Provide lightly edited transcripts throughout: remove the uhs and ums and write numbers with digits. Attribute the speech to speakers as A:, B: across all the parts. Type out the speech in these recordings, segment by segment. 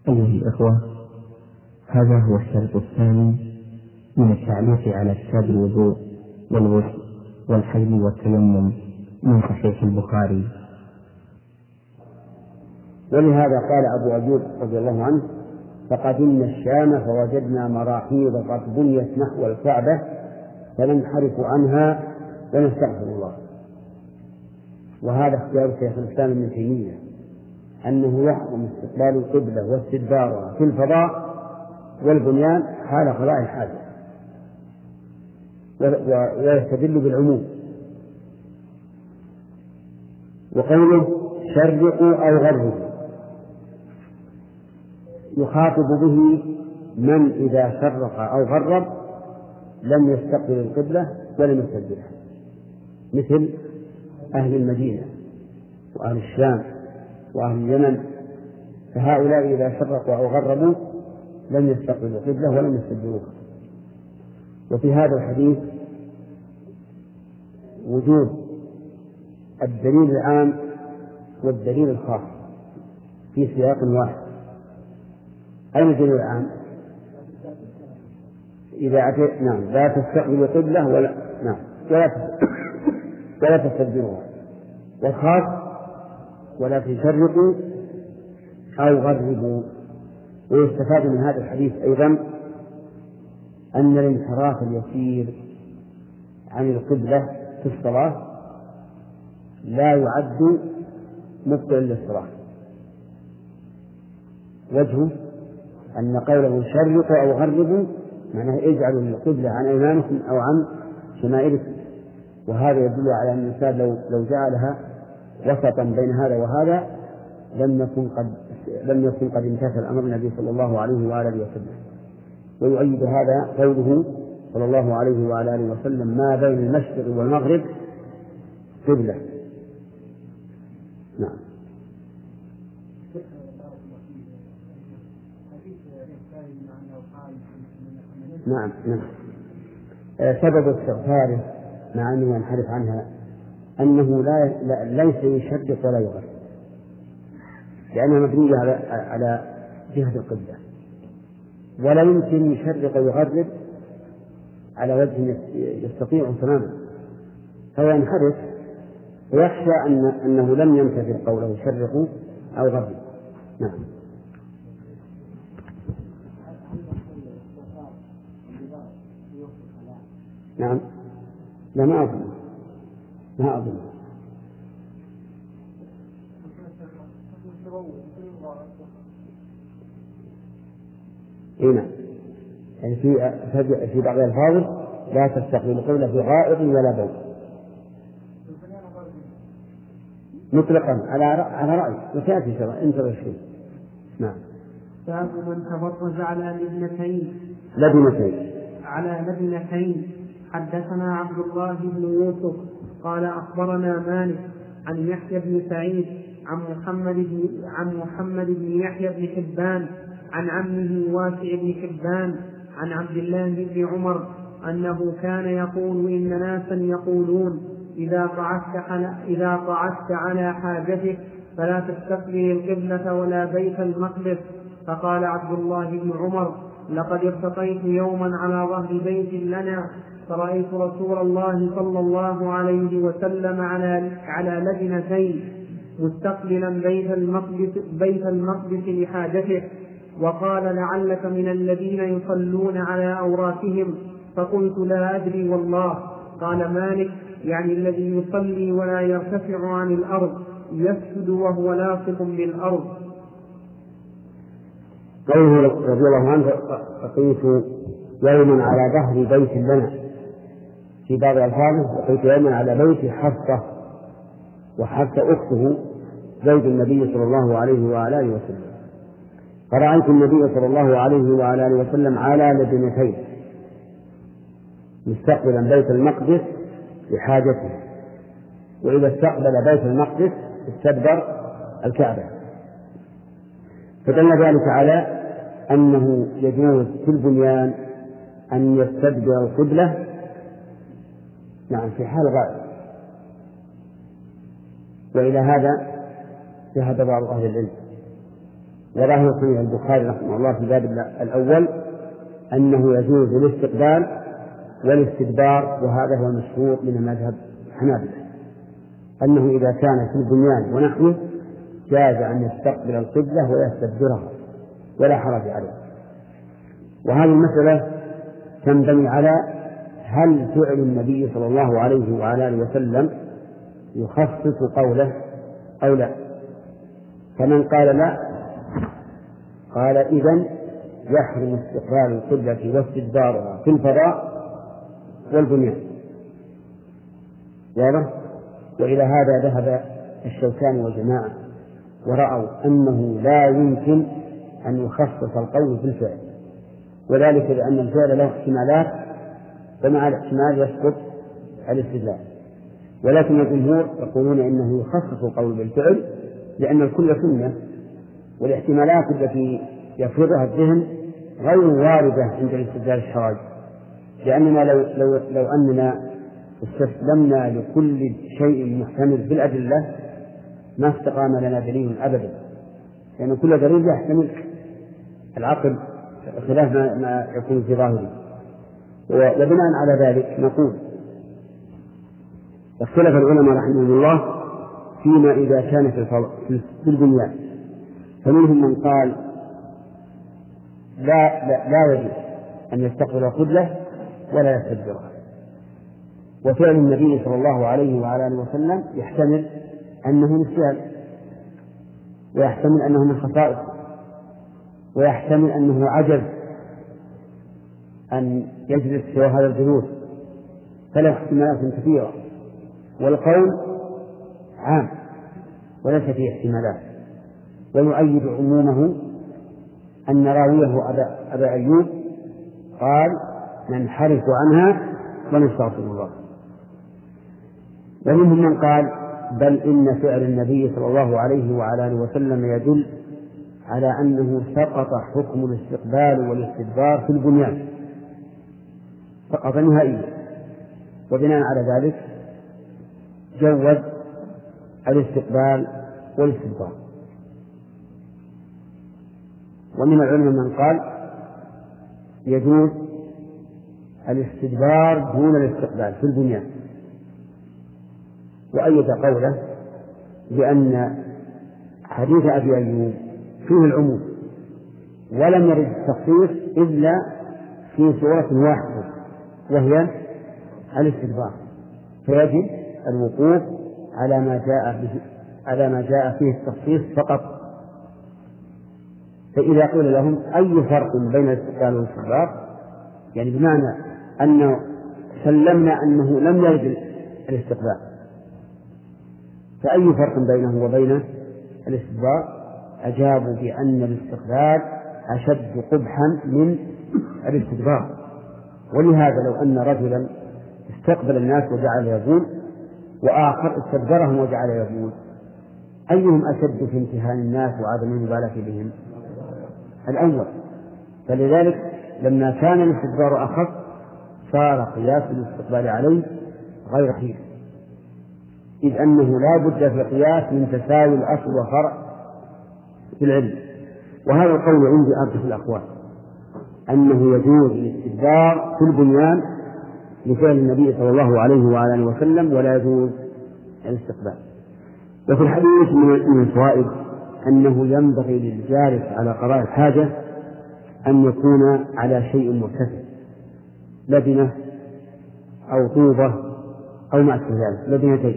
A: أيها الأخوة، هذا هو الشرط الثاني من التعليق على كتاب الوضوء والغسل والحيض والتيمم من صحيح البخاري.
B: ولهذا قال أبو أيوب رضي الله عنه: فقدمنا الشام فوجدنا مراحيض قد بنيت نحو الكعبة فننحرف عنها ونستغفر الله. وهذا اختيار شيخ الإسلام ابن تيمية، أنه يحرم استقبال القبلة واستدبارها في الفضاء والبنيان حال قضاء الحاجة، ويستدل بالعموم. وقوله شرقوا أو غربوا يخاطب به من إذا شرق أو غرب لم يستقبل القبلة ولم يستدبرها، مثل أهل المدينة وأهل الشام وأهل اليمن، فهؤلاء إذا شرقوا أو غربوا لم يستقبلوا القبلة ولم يستدبروها. وفي هذا الحديث وجود الدليل العام والدليل الخاص في سياق واحد. أين الدليل العام؟ إذا أتيت لا تستقبلوا القبلة ولا تستدبروها. والخاص ولا تشرقوا أو غربوا. ويستفاد من هذا الحديث أيضا أن الانحراف اليسير عن القبلة في الصلاة لا يعد مبطلا للصلاة. وجهه أن قوله شرقوا أو غربوا معناه اجعلوا القبلة عن أيمانكم أو عن شمائلكم، وهذا يدل على أن الإنسان لو جعلها وسطا بين هذا وهذا لم يكن قد امتثل أمر النبي صلى الله عليه وآله وسلم. ويؤيد هذا قوله صلى الله عليه وآله وسلم: ما بين المشرق والمغرب قبلة. نعم. نعم. سبب استغفاره مع أنه ينحرف عنها أنه ليس يشرق ولا يغرب، لأنها مبنية على جهة القبلة، ولا يمكن يشرق ويغرب على وجه يستطيع تماما، فهو ينحرف ويخشى أنه لم يمتثل قوله شرقوا أو غربوا. نعم. نعم. لا، ما أظن. هنا يعني في بعض الألفاظ لا تستقبل القبلة في غائط ولا بول مطلقا على رأي، وسيأتي انتظر الشيء. نعم.
C: باب من تبرز على لبنتين. حدثنا عبد الله بن يوسف قال أخبرنا مالك عن يحيى بن سعيد عن محمد بن يحيى بن حبان عن عمه واسع بن حبان عن عبد الله بن عمر أنه كان يقول: إن ناسا يقولون إذا قعدت على حاجتك فلا تستقبل القبلة ولا بيت المقدس. فقال عبد الله بن عمر: لقد ارتقيت يوما على ظهر بيت لنا فرأيت رسول الله صلى الله عليه وسلم على لبنتين مستقبلا بيت المقدس لحاجته، وقال: لعلك من الذين يصلون على أوراقهم. فقلت: لا أدري والله. قال مالك: يعني الذي يصلي ولا يرتفع عن الأرض، يسجد وهو لاصق بالأرض.
B: قوله رضي الله عنه: لقيت يوما على ظهر بيت لنا، في بعض ألفاظه لقيت يوما على بيت حفصة، وحفصة أخته زوج النبي صلى الله عليه وآله وسلم. فرأيت النبي صلى الله عليه وآله وسلم على لبنتين مستقبلا بيت المقدس لحاجته، وإذا استقبل بيت المقدس استدبر الكعبة. فدل ذلك على أنه يجوز في البنيان أن يستدبر القبلة في حال غائب. وإلى هذا ذهب بعض أهل العلم، وظاهر صحيح البخاري رحمه الله في الباب الأول أنه يجوز الاستقبال والاستدبار، وهذا هو المشهور من المذهب الحنابلة، أنه إذا كان في البنيان ونحوه جاز أن يستقبل القبلة ويستدبرها ولا حرج عليه. وهذه المسألة تنبني على هل فعل النبي صلى الله عليه وعلى آله وسلم يخصص قوله أو لا. فمن قال لا قال إذن يحرم استقبال القبلة واستدبارها في الفضاء والبنيان. واضح؟ وإلى هذا ذهب الشوكاني وجماعة ورأوا أنه لا يمكن أن يخصص القول بالفعل، وذلك لأن الفعل له احتمالات ومع الاحتمال يسقط الاستدلال. ولكن الجمهور يقولون إنه يخصص القول بالفعل لأن الكل سنة، والاحتمالات التي يفرضها الذهن غير واردة عند الاستدلال الشرعي، لأننا لو أننا استسلمنا لكل شيء محتمل في الأدلة ما استقام لنا دليل أبدا، لأن كل دليل يحتمل العقل خلاف ما يكون في ظاهره. وبناء على ذلك نقول اختلف العلماء رحمهم الله فيما إذا كان في البنيان، فمنهم من قال لا يجوز أن يستقبل القبلة ولا يستدبرها، وفعل النبي صلى الله عليه وعلى آله وسلم يحتمل أنه نسيان، ويحتمل أنه من خصائص، ويحتمل أنه عجز أن يجلس في هذا الجلوس، فله احتمالات كثيرة، والقول عام وليس فيه احتمالات. ويؤيد عمومه أن راويه أبا أيوب قال ننحرف عنها ونستغفر الله. ومنهم من قال بل إن فعل النبي صلى الله عليه وعلى آله وسلم يدل على أنه سقط حكم الاستقبال والاستدبار في البنيان، سقط نهائيا، وبناء على ذلك جوز الاستقبال والاستدبار. ومن العلماء من قال يجوز الاستدبار دون الاستقبال في البنيان، وأيد قوله بأن حديث أبي أيوب فيه العموم ولم يرد التخصيص إلا في صورة واحدة وهي الاستدبار، فيجب الوقوف على ما جاء فيه التخصيص فقط. فإذا قيل لهم أي فرق بين الاستقبال والاستدبار، يعني بمعنى أن سلمنا أنه لم يرد الاستقبال، فأي فرق بينه وبين الاستدبار؟ أجابوا بأن الاستقبال أشد قبحا من الاستدبار. ولهذا لو أن رجلا استقبل الناس وجعل يبول، وآخر استدبرهم وجعل يبول، أيهم أشد في امتهان الناس وعدم المبالاة بهم؟ الأول. فلذلك لما كان الاستدبار أخف صار قياس الاستقبال عليه غير صحيح، إذ أنه لا بد في القياس من تساوي الأصل والفرع في العلم. وهذا القول عندي أرجح الأقوال، أنه يجوز الاستدبار في البنيان لفعل النبي صلى الله عليه وعلى آله وسلم، ولا يجوز الاستقبال. وفي الحديث من الفوائد أنه ينبغي للجالس على قضاء الحاجة أن يكون على شيء مرتفع، لبنة أو طوبة أو ما أشبه ذلك، لبنتين.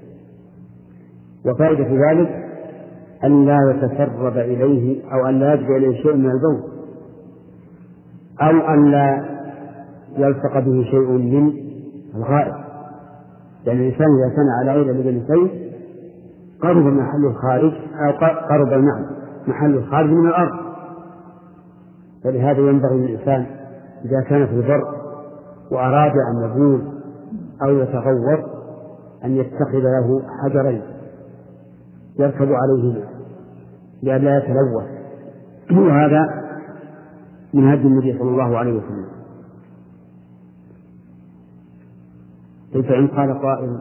B: وفائدة ذلك أن لا يتسرب إليه أو أن لا يرجع إليه شيء من البول، أو أن لا يلصق به شيء من الغائط، لأن الإنسان إذا كان على غير لبنتين قرب محل الخارج أو قرب محل الخارج من الأرض. فلهذا ينبغي للإنسان إذا كان في البر وأراد أن يبول أو يتغوط أن يتخذ له حجرين يركب عليهما لئلا يتلوث، وهذا من هدي النبي صلى الله عليه وسلم. فإن قال قائل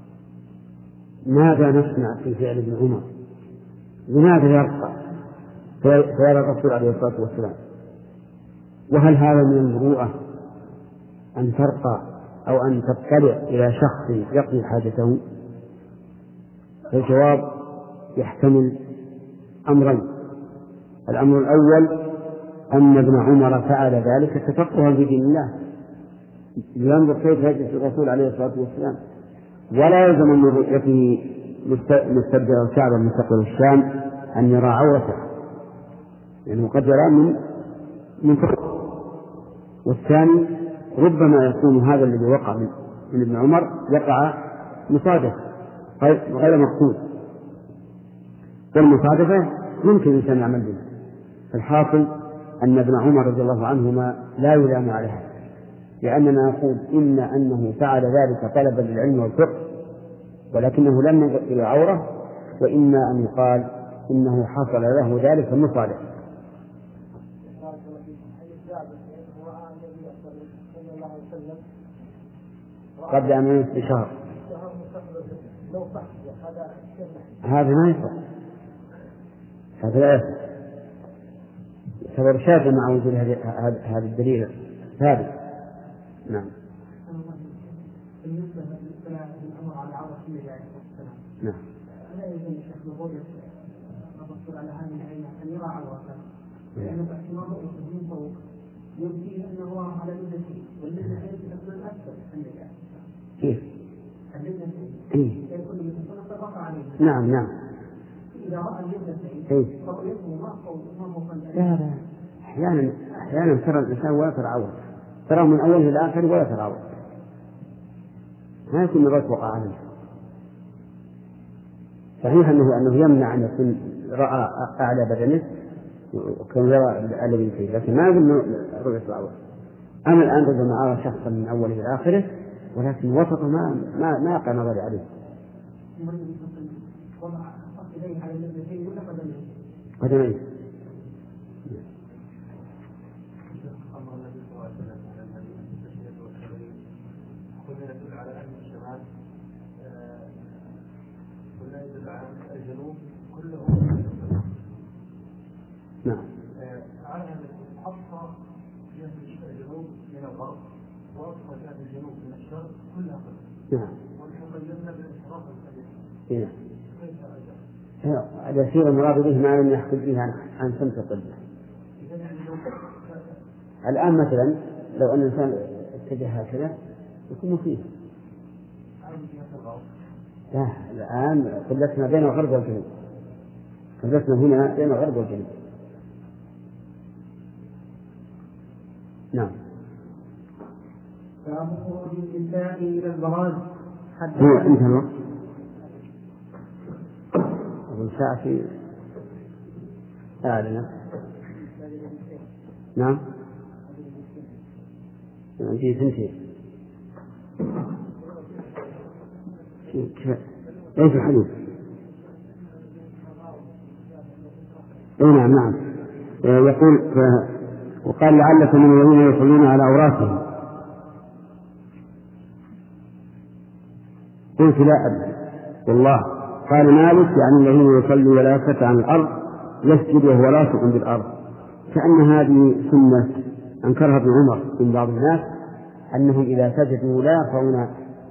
B: ماذا نصنع في فعل ابن عمر؟ لماذا يرقى فيرى الرسول عليه الصلاة والسلام. وهل هذا من المروءة أن ترقى أو أن تطلع إلى شخص يقضي حاجته؟ الجواب يحتمل أمرين. الأمر الأول أن ابن عمر فعل ذلك تفقها في دين الله، لينظر كيف يجلس الرسول عليه الصلاة والسلام، ولا يلزم من رؤيته مستبدأ الكعبة من مستقبل الشام أن يرى عورته، لأنه قد يرى من فوق. والثاني ربما يكون هذا الذي وقع من ابن عمر يقع مصادفة غير مقصود، والمصادفة يمكن الإنسان يعمل بها. الحاصل أن ابن عمر رضي الله عنهما لا يلام على هذا، لأننا نقول إما أنه فعل ذلك طلبا للعلم والفقه ولكنه لم ينظر إلى عورة، وإما أن يقال إنه حصل له ذلك مصادفة. قبل أن يمس بشهر هذا ما يصح، هذا لا يصح، يعتبر شاذا مع وجود هذا الدليل ثابت. نعم.
C: بالنسبة للأمر على عورة النبي عليه الصلاة والسلام.
B: نعم.
C: لا يلزم الشيخ بقوله الرسول على هذه العين أن يرى عورته، لأن باعتبار رؤيته من فوق يمكن أن يراه على لبسه، واللبسين تكون أكثر النبي.
B: كيف؟
C: اللبسين. يكون يتصنف الرفع عليه.
B: نعم نعم.
C: إذا رأى اللبسين فرؤيته ما فوق.
B: لا أحيانا ترى الإنسان ولا ترى عورته، ترى من أوله إلى آخره ولا ترى عورته، ما يكون الرأس وقع عليه. صحيح أنه يمنع أن يكون رأى أعلى بدنه وكان يرى الذي فيه، لكن ما يقول رؤية العورة. أنا الآن رجل أرى شخصا من أوله إلى آخره ولكن وسطه ما يقع نظري عليه. قدميه.
D: يدل على أن الشمال ولا يدل على الجنوب كله.
B: نعم.
D: على أن أقصى جهة الجنوب من الغرب وأقصى جهة الجنوب من الشرق كلها قبل.
B: نعم.
D: ونحن قيمنا بالانصراف القبيل.
B: نعم. هذا يصير المراد به ما لم يحكم به عن سمت القبلة. الآن مثلا لو أن الإنسان اتجه هكذا يكون فيه. لا الآن قبلتنا بين الغرب والجنوب، قبلتنا هنا بين الغرب والجنوب. نعم.
C: باب خروج النساء إلى البراز.
B: هو انتهى الوقت. أظن ساعة في أعلى. نعم. عندي ثنتين. ايش الحديث؟ نعم نعم. يقول وقال لعلك من الذين يصلون على أوراتهم. قلت لا أدري والله. قال مالك يعني الذين يصلي ولا يفتح عن الأرض يسجد وهو لاصق بالأرض، كأن هذه سنة أنكرها ابن عمر من بعض الناس أنهم إذا سجدوا لا يرفعون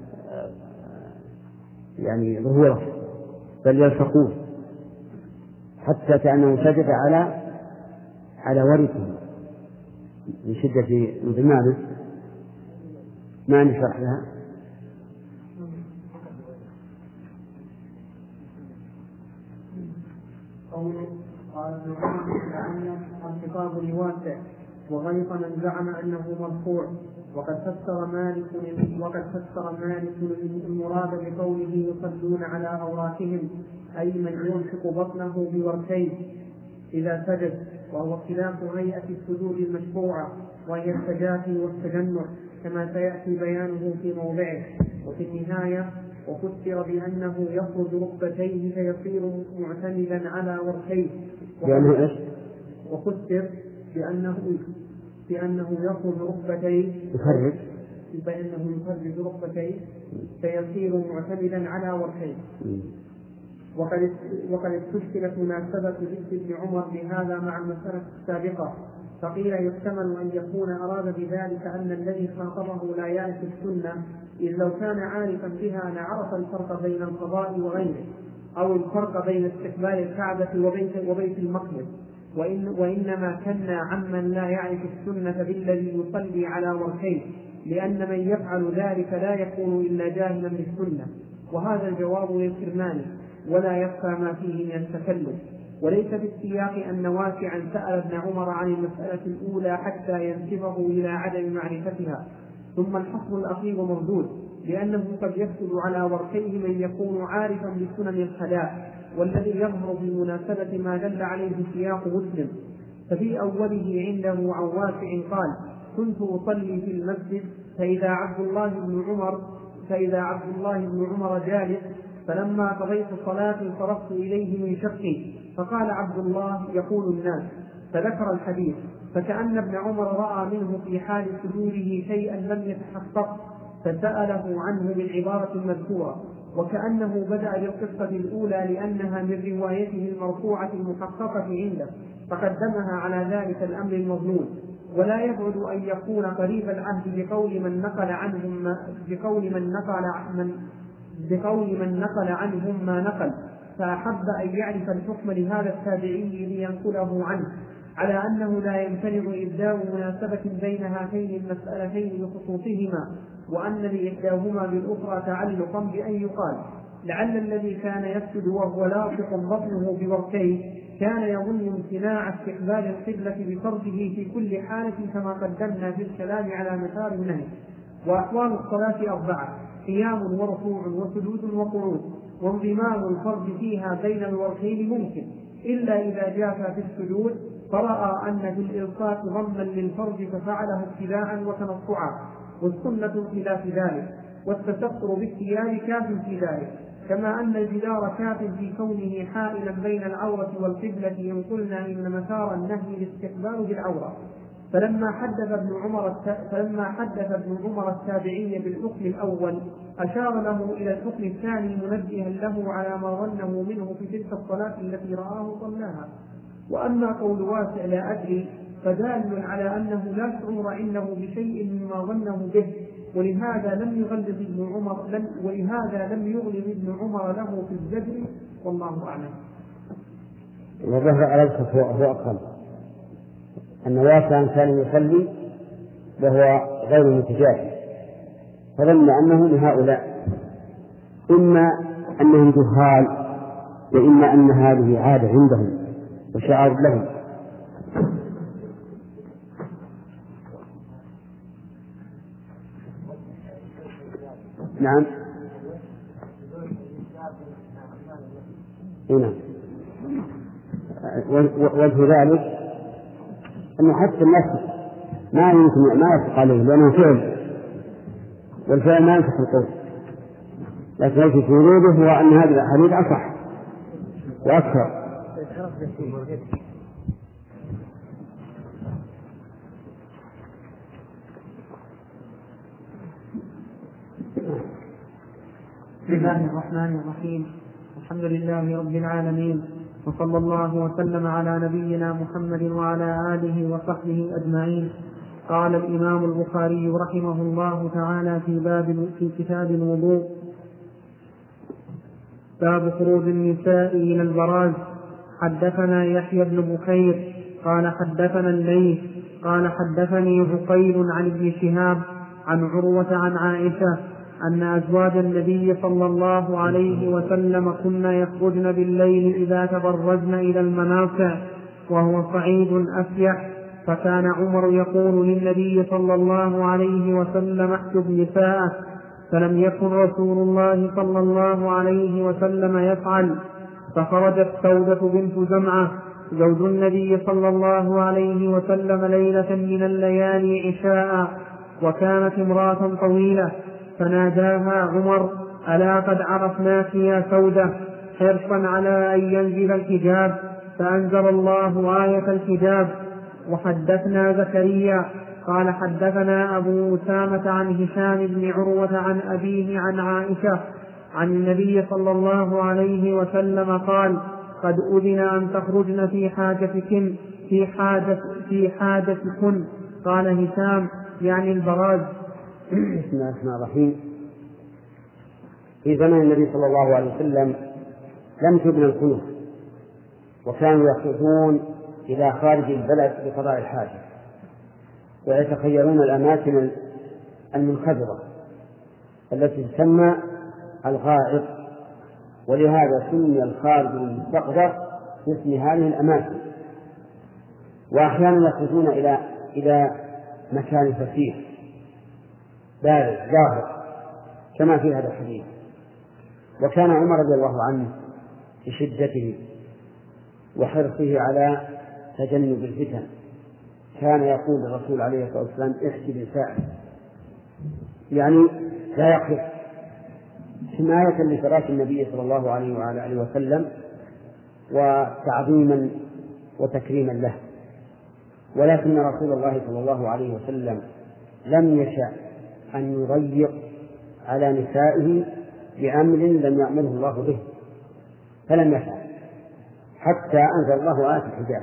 B: يعني ظهوره بل يلصقون حتى كأنه سجد على ورثه من شدة انضمامه. ما نشرح لها.
C: قوله قال ابن عمر الخطاب لواسع وغيظ من زعم أنه مرفوع، وقد فسر مالك المراد بقوله يصلون على أوراتهم أي من ينفق بطنه بوركيه إذا سجد، وهو خلاف هيئة السجود المشروعة وهي التجافي والتجنح كما سيأتي بيانه في موضعه. وفي النهاية وفسر بأنه يخرج ركبتيه فيصير معتمدا على وركيه، وفسر بأنه يخرج ركبتيه فيصير معتمدا على وركيه. وقد استشكلت مناسبة ذكر ابن عمر بهذا مع المسألة السابقة، فقيل يحتمل أن يكون أراد بذلك أن الذي خاطبه لا يعرف السنة، إذ لو كان عارفا بها لعرف الفرق بين القضاء وغيره، أو الفرق بين استقبال الكعبة وبيت المقدس، وإنما كنا عمن لا يعرف السنة بالذي يصلي على وركين، لأن من يفعل ذلك لا يكون إلا جاهلا بالسنة. وهذا الجواب للكرماني، ولا يخفى ما فيه من التكلف. وليس في السياق أن واسعا سأل ابن عمر عن المسألة الأولى حتى ينسبه إلى عدم معرفتها، ثم الحصر الأخير مردود، لأنه قد يفسد على وركيه من يكون عارفا بسنن الخلاء، والذي يظهر بمناسبة ما دل عليه سياق مسلم. ففي أوله عنده عن واسع قال: كنت أصلي في المسجد فإذا عبد الله بن عمر جالس، فلما قضيت الصلاة انصرفت إليه من شقي، فقال عبد الله يقول الناس، فذكر الحديث، فكأن ابن عمر رأى منه في حال سجوده شيئا لم يتحقق، فسأله عنه بالعبارة المذكورة، وكأنه بدأ بالقصة الأولى لأنها من روايته المرفوعة المحققة عنده، فقدمها على ذلك الأمر المظنون. ولا يبعد أن يكون قريب العهد بقول من نقل عنهم ما نقل، فأحب أن يعرف الحكم لهذا التابعي لينقله عنه، على أنه لا يمتنع إبداء مناسبة بين هاتين المسألتين بخصوصهما، وأن لإحداهما بالأخرى تعلقا بأن يقال: لعل الذي كان يسجد وهو لاصق بطنه بوركيه كان يظن امتناع استقبال القبلة بفرضه في كل حالة، كما قدمنا في الكلام على مثال النهي. وأحوال الصلاة 4: قيام وركوع وسجود وقعود، وانضمام الفرد فيها بين الوركين ممكن، إلا إذا جاف في السجود فرأى أن في الإلصاق ضما للفرد ففعله اتباعا وتنطعا، والسنة خلاف ذلك، والتستر بالثياب كاف في ذلك، كما أن الجدار كاف في كونه حائلا بين العورة والقبلة، إن قلنا إن مسار النهي الاستقبال بالعورة. فلما حدث ابن عمر التابعي بالحكم الأول أشار له إلى الحكم الثاني منبها له على ما ظنه منه في تلك الصلاة التي رآه صلاها. وأما قول واسع لا أدري فدال على أنه لا شعور عنده بشيء مما ظنه به، ولهذا لم يغلظ ابن عمر له في الزجر، والله أعلم.
B: وظهر على الخف هو أقل أن واسعا كان يصلي وهو غير متجاهل، فظن أنه من هؤلاء، إما أنهم جهال، وإما أن هذه عادة عندهم وشعار لهم. نعم، هنا وجه ذلك أنه حتى النفس ما يثق عليه، لأنه فعل، والفعل ما ينفق القول، لكن الذي في وجوده هو أن هذا الحديث أصح وأكثر.
C: بسم الله الرحمن الرحيم، الحمد لله رب العالمين، وصلى الله وسلم على نبينا محمد وعلى آله وصحبه أجمعين. قال الإمام البخاري رحمه الله تعالى في كتاب الوضوء: باب خروج النساء إلى البراز. حدثنا يحيى بن بكير قال حدثنا الليث قال حدثني عقيل عن ابن شهاب عن عروة عن عائشة أن أزواج النبي صلى الله عليه وسلم كن يخرجن بالليل إذا تبرزن إلى المناصع وهو صعيد أفيح، فكان عمر يقول للنبي صلى الله عليه وسلم: احجب نساءك، فلم يكن رسول الله صلى الله عليه وسلم يفعل. فخرجت سودة بنت زمعة زوج النبي صلى الله عليه وسلم ليلة من الليالي عشاء، وكانت امرأة طويلة، فناداها عمر: ألا قد عرفناك يا سودة، حرصا على أن ينزل الحجاب، فأنزل الله آية الحجاب. وحدثنا زكريا قال حدثنا أبو أسامة عن هشام بن عروة عن أبيه عن عائشة عن النبي صلى الله عليه وسلم قال: قد أذن أن تخرجن في حاجتكن. قال هشام: يعني البراز.
B: بسم الله الرحمن الرحيم. في زمن النبي صلى الله عليه وسلم لم تبنى الكنوز، وكانوا يخرجون إلى خارج البلد لقضاء الحاجة، ويتخيرون الأماكن المنخفضة التي تسمى الغائط، ولهذا سمي الخارج المستقدر باسم هذه الأماكن. وأحيانا يخرجون إلى مكان فسيح بارد ظاهر كما في هذا الحديث. وكان عمر رضي الله عنه بشدته وحرصه على تجنب الفتن كان يقول للرسول عليه الصلاة والسلام: احسب الساعة، يعني لا يقف، حماية لفراش النبي صلى الله عليه وعلى آله وسلم وتعظيما وتكريما له. ولكن رسول الله صلى الله عليه وسلم لم يشأ أن يضيق على نسائه بأمر لم يأمره الله به، فلم يفعل حتى أنزل الله آية الحجاب.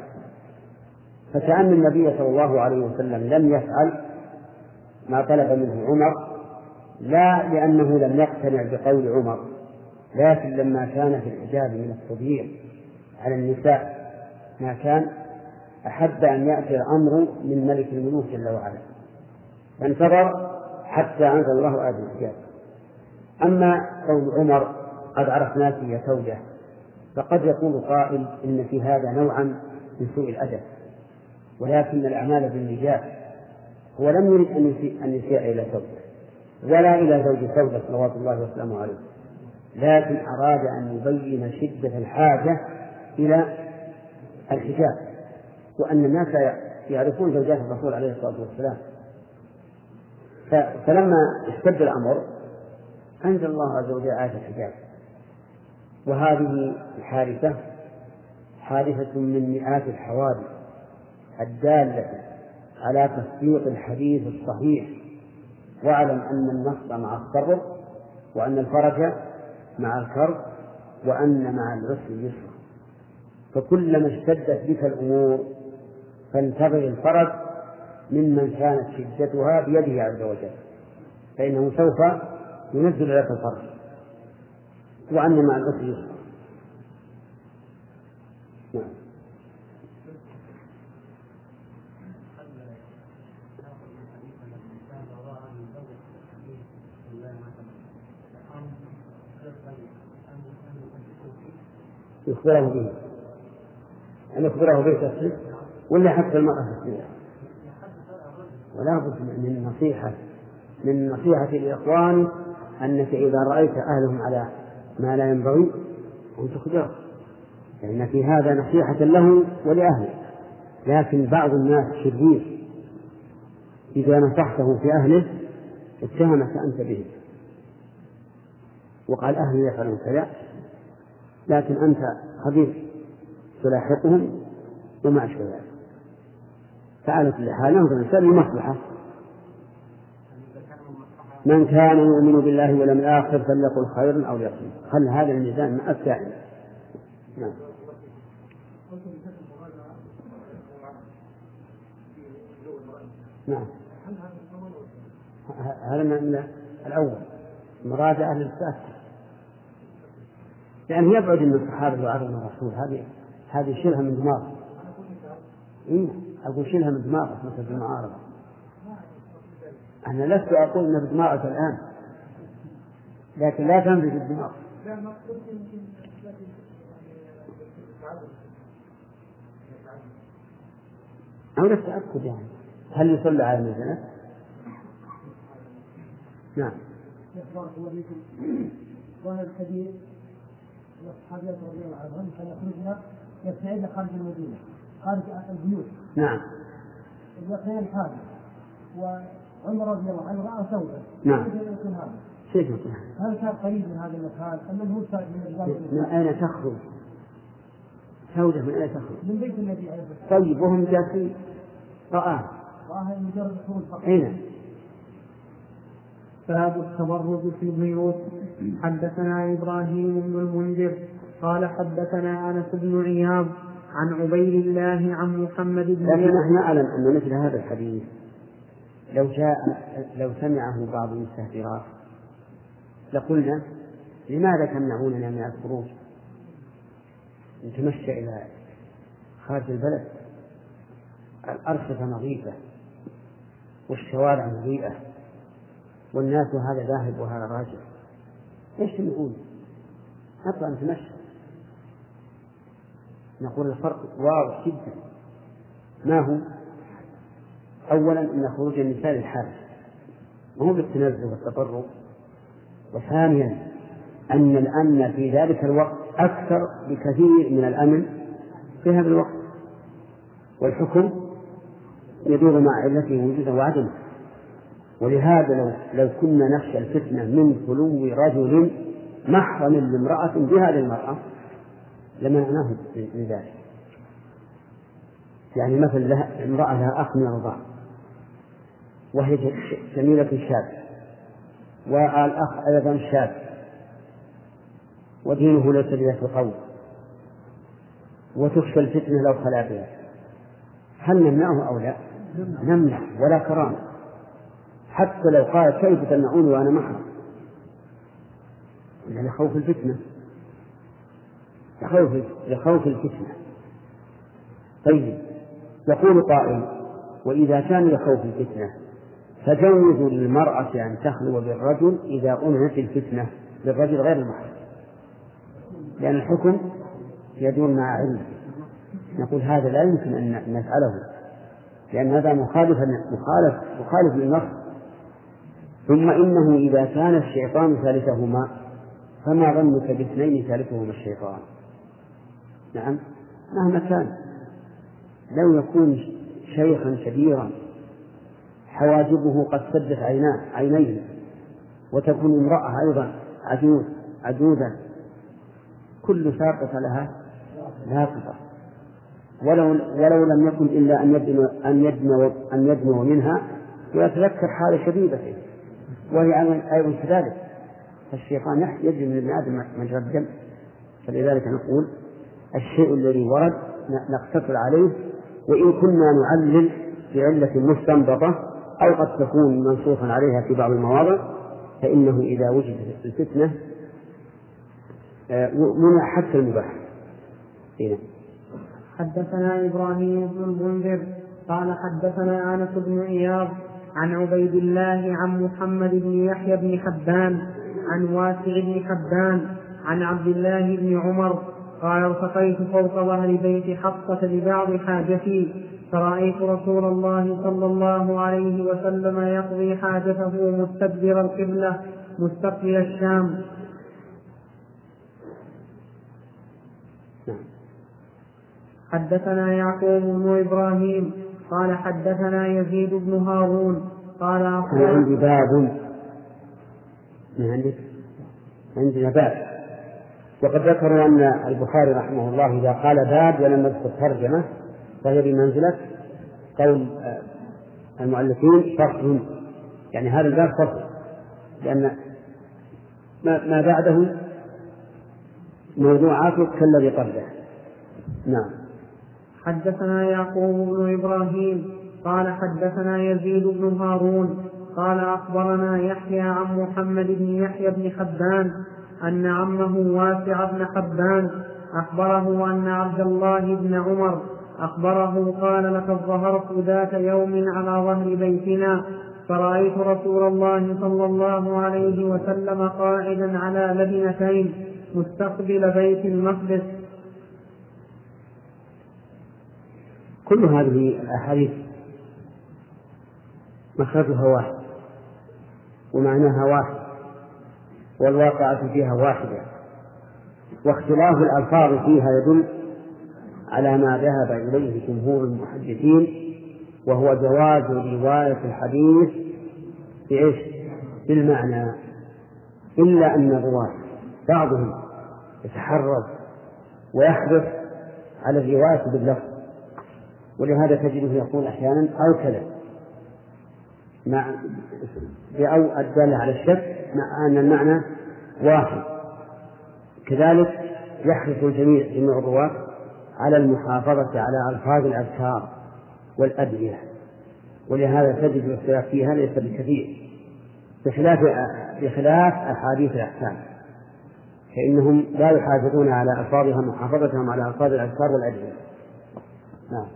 B: فكأن النبي صلى الله عليه وسلم لم يفعل ما طلب منه عمر، لا لأنه لم يقتنع بقول عمر، لكن لما كان في الحجاب من التضييق على النساء ما كان، أحب أن يأتي الأمر من ملك الملوك جل وعلا، فانتظر حتى أنزل الله آية الحجاب. أما قول عمر: قد عرفناك يا سودة، فقد يقول قائل إن في هذا نوعا من سوء الأدب، ولكن الأعمال بالنجاة. هو لم يرد أن يسيء إلى سودة ولا إلى زوج سودة صلوات الله وسلامه عليه، لكن أراد أن يبين شدة الحاجة إلى الحجاب، وأن الناس يعرفون زوجات الرسول عليه الصلاة والسلام. فلما اشتد الأمر أنزل الله عز وجل آية الحجاب. وهذه الحادثة حادثة من مئات الحوادث الدالة على تصديق الحديث الصحيح. واعلم أن النصر مع الصبر، وأن الفرج مع الكرب، وأن مع العسر يسرا. فكلما اشتدت بك الأمور فانتظر الفرج ممن كانت شدتها بيده عز وجل، فإنه سوف ينزل لك الفرج، وأن مع العسر يسرا. نعم. يخبره به، أن يخبره به تسليم، ولا حتى المرأة تسليم. ولا بد من النصيحة لإخوانك أنك إذا رأيت أهلهم على ما لا ينبغي أن تخبره، لأن في هذا نصيحة له ولأهله. لكن بعض الناس شرير، إذا نصحته في أهله اتهمك أنت به وقال أهلي يفعلون كذا، لكن أنت خبير تلاحقهم وما أشبه ذلك. فعلى كل حال ننظر الإنسان للمصلحة. من كان يؤمن بالله واليوم الآخر فليقل خيرا أو ليصمت. خل هذا الميزان مع السائل. نعم. نعم. هذا من الأول مراد أهل الساعة، لأن يبعد من الصحابة وعرض الرسول. هذه شيلها من دماغه. أقول شيلها من دماغك مثل المعارضة. أنا لست أقول أن بدماغك الآن، لكن لا تنفذ الدماغ. أو للتأكد يعني هل يصلى على الميزانات؟ نعم.
D: ظاهر الحديث الصحابيات رضي الله عنهم كانوا يخرجن يبتعدن خارج المدينة خارج البيوت.
B: نعم.
D: يقين الحاجة، وعمر رضي الله عنه رأى سودة.
B: نعم.
D: كيف يكون هذا؟ هل كان قريب من هذا المكان أم من هو
B: من أين تخرج؟ سودة من أين تخرج؟
D: من بيت النبي عليه الصلاة والسلام.
B: طيب وهم جالسين رآها
D: مجرد خروج فقط.
B: أين؟
C: باب التبرج في البيوت. حدثنا إبراهيم بن المنذر قال حدثنا أنس بن عياض عن عبيد الله عن محمد بن
B: لكن نحن نعلم أن مثل هذا الحديث لو سمعه بعض المستهترات لقلنا لماذا تمنعوننا من الخروج نتمشى إلى خارج البلد؟ الأرصفة نظيفة والشوارع مضيئة والناس هذا ذاهب وهذا راجع، ايش تقول؟ نطلع نتمشى. نقول الفرق واضح جدا. ما هو؟ أولا أن خروج النساء للحاجة وهو بالتنزه والتبرع، وثانيا أن الأمن في ذلك الوقت أكثر بكثير من الأمن في هذا الوقت، والحكم يدور مع علته وجوده وعدمه. ولهذا لو كنا نخشى الفتنة من خلو رجل محرم لامرأة بهذه المرأة لمنعناه لذلك. يعني مثل امرأة لها أخ من الرضاع وهي جميلة شاب والأخ أيضا شاب ودينه ليس بذات القول وتخشى الفتنة لو خلا بها، هل نمنعه أو لا؟ نمنع ولا كرامة، حتى لو قال كيف تمنعوني وأنا محرم، لخوف الفتنة، لخوف الفتنة. طيب يقول قائل وإذا كان لخوف الفتنة فجوزوا للمرأة أن تخلو بالرجل إذا أمنت الفتنة بالرجل غير المحرم، لأن الحكم يدور مع علم. نقول هذا لا يمكن أن نفعله لأن هذا مخالف للنص. ثم إنه إذا كان الشيطان ثالثهما فما ظنك باثنين ثالثهما الشيطان؟ نعم مهما كان، لو يكون شيخا كبيرا حواجبه قد سدت عينيه وتكون امرأة أيضا عجوزا كل ساقطة لها لاقطة، ولو لم يكن إلا أن يدنو منها ويتذكر حال شبيبته وهي أيضا كذلك، فالشيطان يجري من ابن آدم مجرى الدم. فلذلك نقول الشيء الذي ورد نقتصر عليه، وإن كنا نعلل بعلة مستنبطة أو قد تكون منصوصا عليها في بعض المواضع فإنه إذا وجدت الفتنة منع حتى المباح.
C: حدثنا إبراهيم بن المنذر قال حدثنا أنس بن عياض عن عبيد الله عن محمد بن يحيى بن حبان عن واسع بن حبان عن عبد الله بن عمر قال ارتقيت فوق ظهر بيت حفصة لبعض حاجتي فرأيت رسول الله صلى الله عليه وسلم يقضي حاجته مستدبر القبلة مستقبل الشام. حدثنا يعقوب بن إبراهيم قال حدثنا يزيد بن هارون قال
B: أنا عندي باب عندنا باب، وقد ذكروا أن البخاري رحمه الله إذا قال باب ولم يذكر ترجمة فهي بمنزلة قول المؤلفين فصل، يعني هذا الباب فصل لأن ما بعده موضوعات كالذي قبله. نعم.
C: حدثنا يعقوب بن إبراهيم قال حدثنا يزيد بن هارون قال أخبرنا يحيى عن محمد بن يحيى بن حبان أن عمه واسع بن حبان أخبره أن عبد الله بن عمر أخبره قال لقد ظهرت ذات يوم على ظهر بيتنا فرأيت رسول الله صلى الله عليه وسلم قاعدا على لبنتين مستقبل بيت المقدس.
B: كل هذه الأحاديث مخرجها واحد ومعناها واحد والواقعة فيها واحدة، واختلاف الألفاظ فيها يدل على ما ذهب إليه جمهور المحدثين، وهو جواز رواية الحديث بالمعنى، إلا أن الرواة بعضهم يتحرز ويحرص على الرواية باللفظ، ولهذا تجده يقول أحيانا أو كذا، بأو الدالة على الشك مع أن المعنى واحد. كذلك يحرص جميع الرواة على المحافظة على ألفاظ الأذكار والأدعية، ولهذا تجد الاختلاف فيها ليس بكثير، بخلاف أحاديث الأحكام فإنهم لا يحافظون على ألفاظها محافظتهم على ألفاظ الأذكار والأدعية. نعم.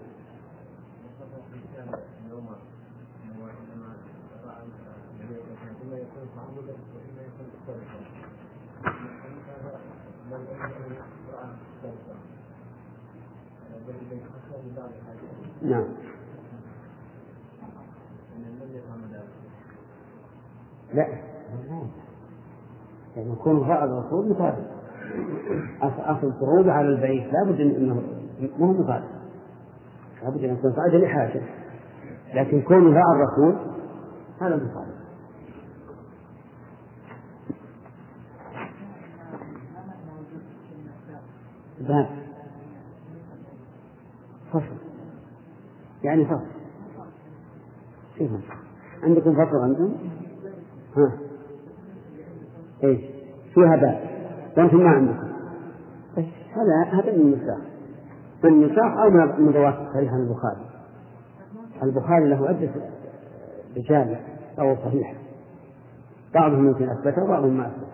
B: نعم. لا يعني يكون فعل الرسول مخالف. أصل الفروض على البيت لا بد أنه مو مخالف، لا بد أن يكون فعل لحاجة، لكن كون فعل الرسول هذا مخالف. ذهب فصل يعني فصل. كيف عندكم فصل عندهم؟ ها إيه فيها باب وأنتم ما عندكم. هذا من النساخ أو من رواية صحيح البخاري. البخاري له عدة رجال أو صحيح، بعضهم يمكن أثبته وبعضهم ما أثبته.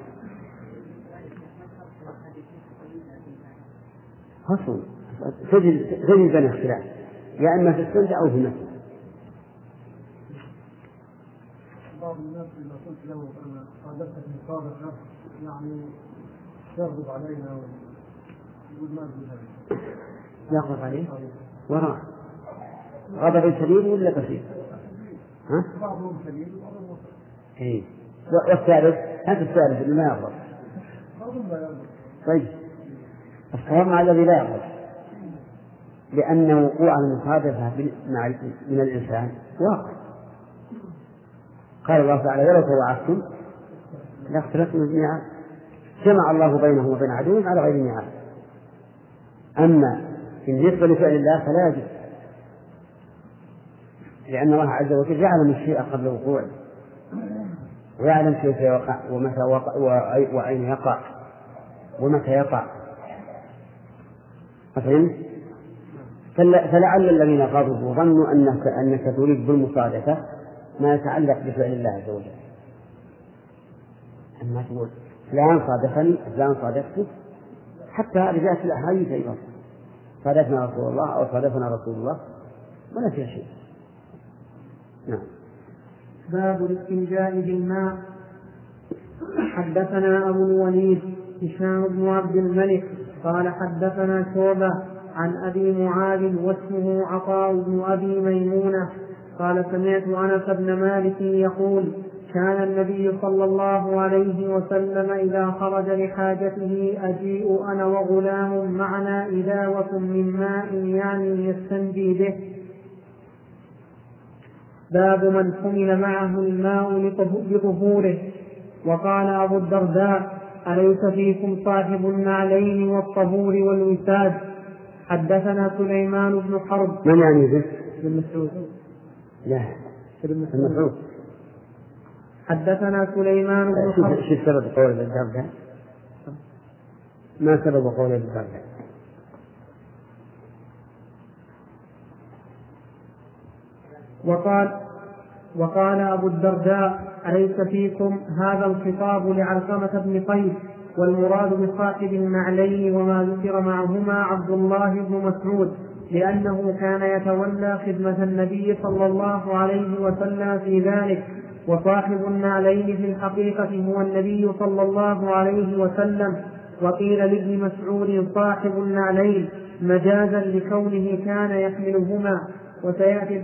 B: فصل تجد بين اختلاف يا إما في السند أو في النسخ.
D: بعض الناس إذا قلت له أنا حدثت مصادقة يعني يغضب علينا ويقول ما أدري هذا.
B: يغضب عليه وراء غضب شديد ولا بسيط؟ ها؟
D: بعضهم شديد وبعضهم
B: إيه. والثالث هذا الثالث اللي ما يغضب.
D: بعضهم لا يغضب.
B: طيب الصواب مع الذي لا يغضب، لأن وقوع المصادفة من الإنسان واقع. قال الله تعالى ولو تواعدتم لاختلفتم الميعاد، جمع الله بينهم وبين عدوهم على غير الميعاد. أما بالنسبة لفعل الله فلا يجوز، لأن الله عز وجل يعلم الشيء قبل وقوعه ويعلم كيف يقع ومتى وقع وأين يقع ومتى يقع. فهمت؟ فلعل الذين غضبوا ظنوا أنك تريد بالمصادفة ما يتعلق بفعل الله عز وجل. أما تقول فلان صادفني فلان صادفته، حتى رجعت الأحاديث أيضا صادفنا رسول الله أو صادفنا رسول الله ولا فيها شيء. نعم.
C: باب الاستنجاء بالماء. حدثنا أبو الوليد هشام بن عبد الملك قال حدثنا شعبة عن أبي معاذ واسمه عطاء بن أبي ميمونة قال سمعت أنس بن مالك يقول كان النبي صلى الله عليه وسلم إذا خرج لحاجته أجيء أنا وغلام معنا إداوة من ماء يعني يستنجي به. باب من حمل معه الماء لطهوره. وقال أبو الدرداء أليس فيكم صاحب النعلين والطهور والوساد. حدثنا سليمان بن حرب.
B: من يعني ذلك؟
C: بن مسعود.
B: لا بن مسعود.
C: حدثنا سليمان بن حرب.
B: شو سبب قول ابن الدرداء؟ ما سبب قول ابن الدرداء؟
C: وقال أبو الدرداء أليس فيكم هذا الخطاب لعلقمة بن قيس والمراد بصاحب النعلين وما ذكر معهما عبد الله بن مسعود لأنه كان يتولى خدمة النبي صلى الله عليه وسلم في ذلك، وصاحب النعلين في الحقيقة هو النبي صلى الله عليه وسلم. وقيل لابن مسعود صاحب النعلين مجازا لكونه كان يحملهما. وسيأتي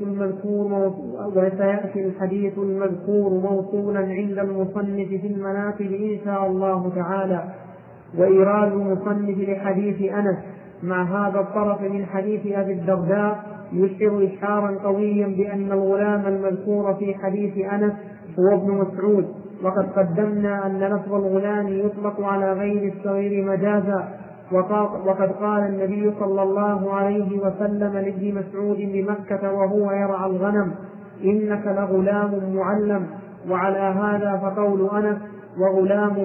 C: الحديث المذكور موصولا عند المصنف في المناقب إن شاء الله تعالى. وإيراد المصنف لحديث أنس مع هذا الطرف من حديث أبي الدرداء يشعر إشعارا قويا بأن الغلام المذكور في حديث أنس هو ابن مسعود. وقد قدمنا أن لفظ الغلام يطلق على غير الصغير مجازا. وقد قال النبي صلى الله عليه وسلم لابن مسعود بمكة وهو يرعى الغنم إنك لغلام معلم. وعلى هذا فقول أنس وغلام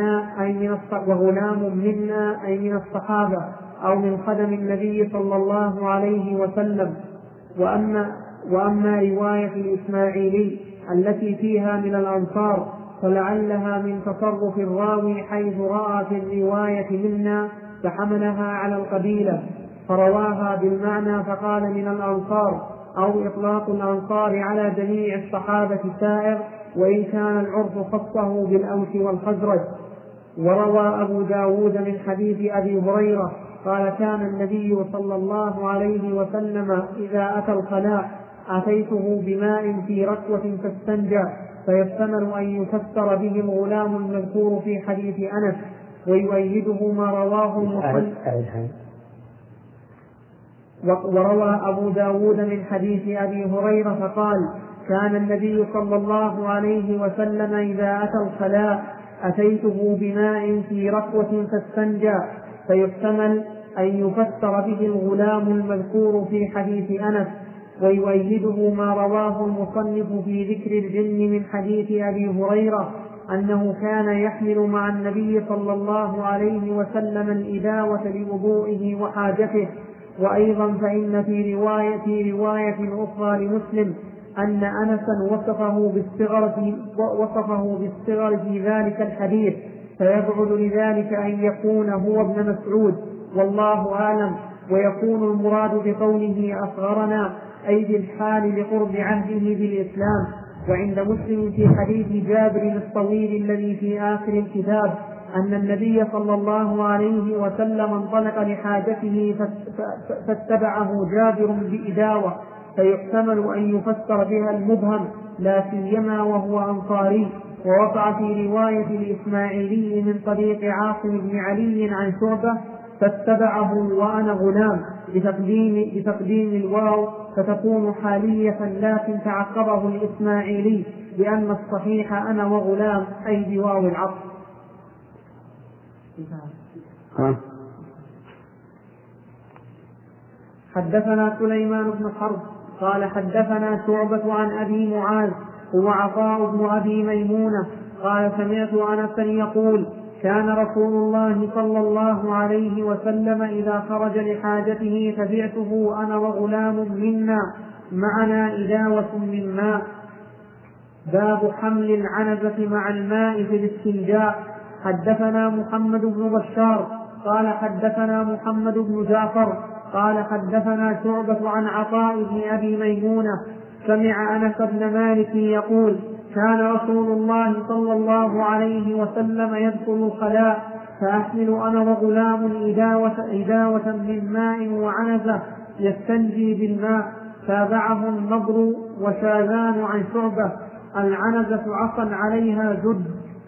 C: منا أي من الصحابة أو من خدم النبي صلى الله عليه وسلم. وأما رواية الإسماعيلي التي فيها من الأنصار فلعلها من تصرف الراوي حيث رأى في الرواية منا فحملها على القبيلة فرواها بالمعنى فقال من الأنصار، أو إطلاق الأنصار على جميع الصحابة سائر، وإن كان العرف خصه بالأوس والخزرج. وروى أبو داود من حديث أبي هريرة قال كان النبي صلى الله عليه وسلم إذا أتى الخلاء أتيته بماء في ركوة فاستنجى، فيحتمل أن يفسر به الغلام المذكور في حديث أنس، ويؤيده ما رواه وروى أبو داود من حديث أبي هريرة فقال كان النبي صلى الله عليه وسلم إذا أتى الخلاء أتيته بماء في ركوة فاستنجى، فيحتمل أن يفسر به الغلام المذكور في حديث أنس، ويؤيده ما رواه المصنف في ذكر الجن من حديث أبي هريرة أنه كان يحمل مع النبي صلى الله عليه وسلم الإداوة لوضوئه وحاجته. وأيضا فإن في رواية أخرى لمسلم أن أنسا وصفه بالصغر في ذلك الحديث، فيبعد لذلك أن يكون هو ابن مسعود، والله أعلم. ويكون المراد بقوله أصغرنا أي بالحال لقرب عهده بالإسلام. وعند مسلم في حديث جابر الطويل الذي في آخر الكتاب أن النبي صلى الله عليه وسلم انطلق لحاجته فاتبعه جابر بإداوة، فيحتمل أن يفسر بها المبهم لا سيما وهو أنصاري. ووقع في رواية الإسماعيلي من طريق عاصم بن علي عن شعبة فاتبعه وأنا غلام بتقديم الواو فتكون حالية، لكن تعقبه الإسماعيلي لأن الصحيح أنا وغلام أي بواو العطف. حدثنا سليمان بن حرب قال حدثنا شعبة عن أبي معاذ هو عطاء بن أبي ميمونة قال سمعت أنسا يقول كان رسول الله صلى الله عليه وسلم إذا خرج لحاجته تبعته أنا وغلام منا معنا إداوة من ماء. باب حمل العنزة مع الماء في الاستنجاء. حدثنا محمد بن بشار قال حدثنا محمد بن جعفر قال حدثنا شعبة عن عطاء بن أبي ميمونة سمع أنس بن مالك يقول كان رسول الله صلى الله عليه وسلم يدخل الخلاء فأحمل أنا وغلام إداوة من ماء وعنزة يستنجي بالماء. تابعه النضر وشاذان عن شعبة العنزة عصا عليها زد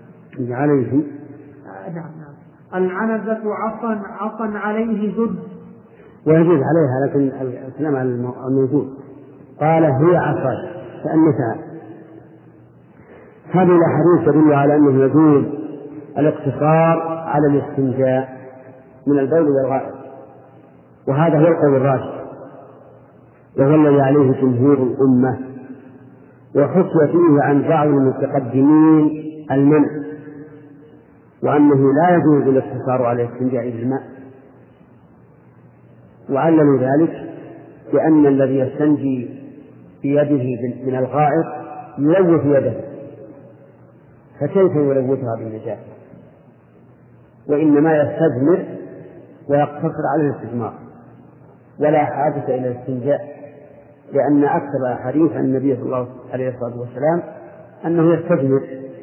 C: العنزة عصا عليه زد
B: ويجوز عليها، لكن الكلام على الموجود قال هي عصا كأنها. هذه الأحاديث تدل على أنه يجوز الاقتصار على الاستنجاء من البول والغائط، وهذا هو القول الراجح وهو الذي عليه جمهور الأمة. وحكي فيه عن بعض المتقدمين المنع، وأنه لا يجوز الاقتصار على الاستنجاء بالماء، وعلموا ذلك بأن الذي يستنجي بيده من الغائط يلوث يده، فكيف يلوثها بالنجاسة؟ وإنما يستثمر ويقتصر على الاستثمار ولا حاجة إلى الاستنجاء، لأن أكثر أحاديث عن النبي صلى الله عليه والسلام أنه يستثمر.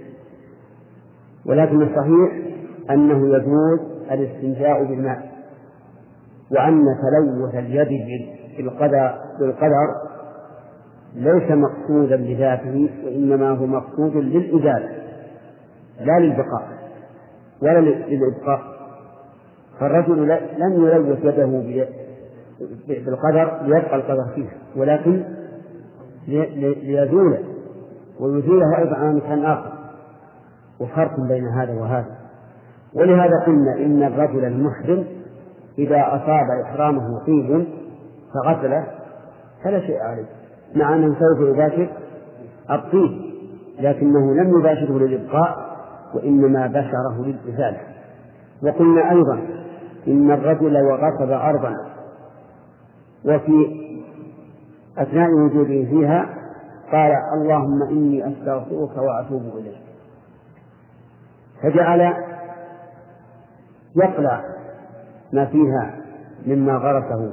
B: ولكن الصحيح أنه يجوز الاستنجاء بالماء، وأن تلوث اليد بالقدر ليس مقصودا لذاته، وإنما هو مقصود للإزالة لا للبقاء ولا للإبقاء. فالرجل لم يلوث يده بالقدر ليبقى القدر فيها، ولكن ليزوله ويزيله أيضا عن مكان آخر، وفرق بين هذا وهذا. ولهذا قلنا إن الرجل المحرم إذا أصاب إحرامه طيب فغسله فلا شيء عليه، مع أنه سوف يباشر الطيب، لكنه لم يباشره للإبقاء وإنما بشره للإزالة. وقلنا أيضا إن الرجل وغصب أرضا وفي أثناء وجوده فيها قال اللهم إني أستغفرك وأتوب إليك، فجعل يقلع ما فيها مما غرسه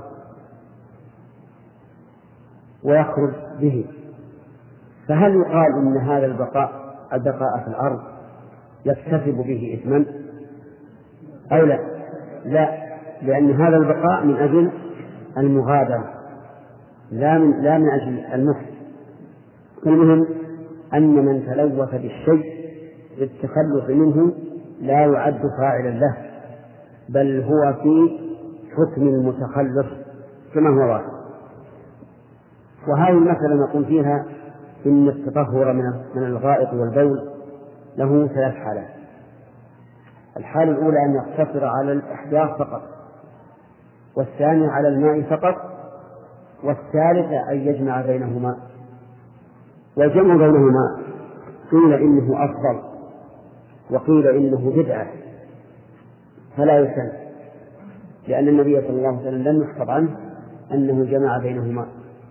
B: ويخرج به. فهل يقال إن هذا البقاء في الأرض يكتسب به إثما أو لا؟ لا، لأن هذا البقاء من أجل المغادرة لا من أجل المحن. المهم أن من تلوث بالشيء بالتخلص منه لا يعد فاعلا له، بل هو في حكم المتخلص كما هو واحد. وهذه المسألة نقول فيها إن التطهر من الغائط والبول له 3 حالات. الحالة الأولى أن يقتصر على الإحداث فقط، والثانية على الماء فقط، والثالثة أن يجمع بينهما. والجمع بينهما قيل إنه أفضل وقيل إنه بدعة فلا يسن، لأن النبي صلى الله عليه وسلم لم يحفظ عنه أنه جمع بينهما.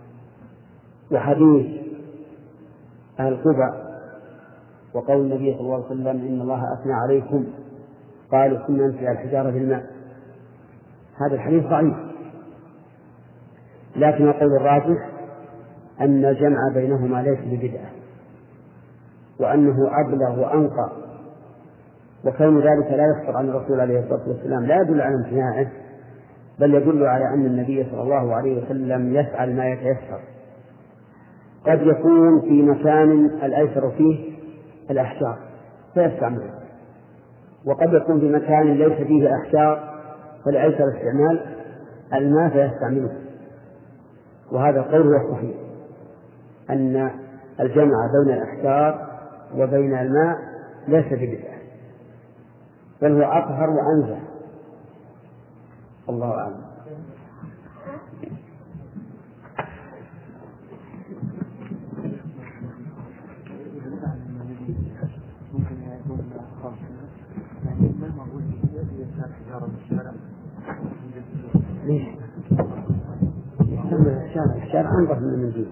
B: وحديث أهل قبى وقول النبي صلى الله عليه وسلم إن الله أثنى عليكم قالوا كنا ننفع الحجارة بالماء، هذا الحديث ضعيف، لكن القول الراجح أن الجمع بينهما ليس ببدعة، وأنه أبلغ وأنقى، وكون ذلك لا يخبر عن الرسول عليه الصلاة والسلام لا يدل على امتناعه، بل يدل على أن النبي صلى الله عليه وسلم يفعل ما يتيسر. قد يكون في مكان الأيسر فيه الأحجار فيستعمله، وقد يكون في مكان ليس فيه أحجار فالأيسر استعمال الماء فيستعمله. وهذا القول هو الصحيح، أن الجمع بين الأحجار وبين الماء ليس ببدعة، بل هو أطهر وأنزه. الله أعلم. ليش؟ الشارع أنظف من المنزل.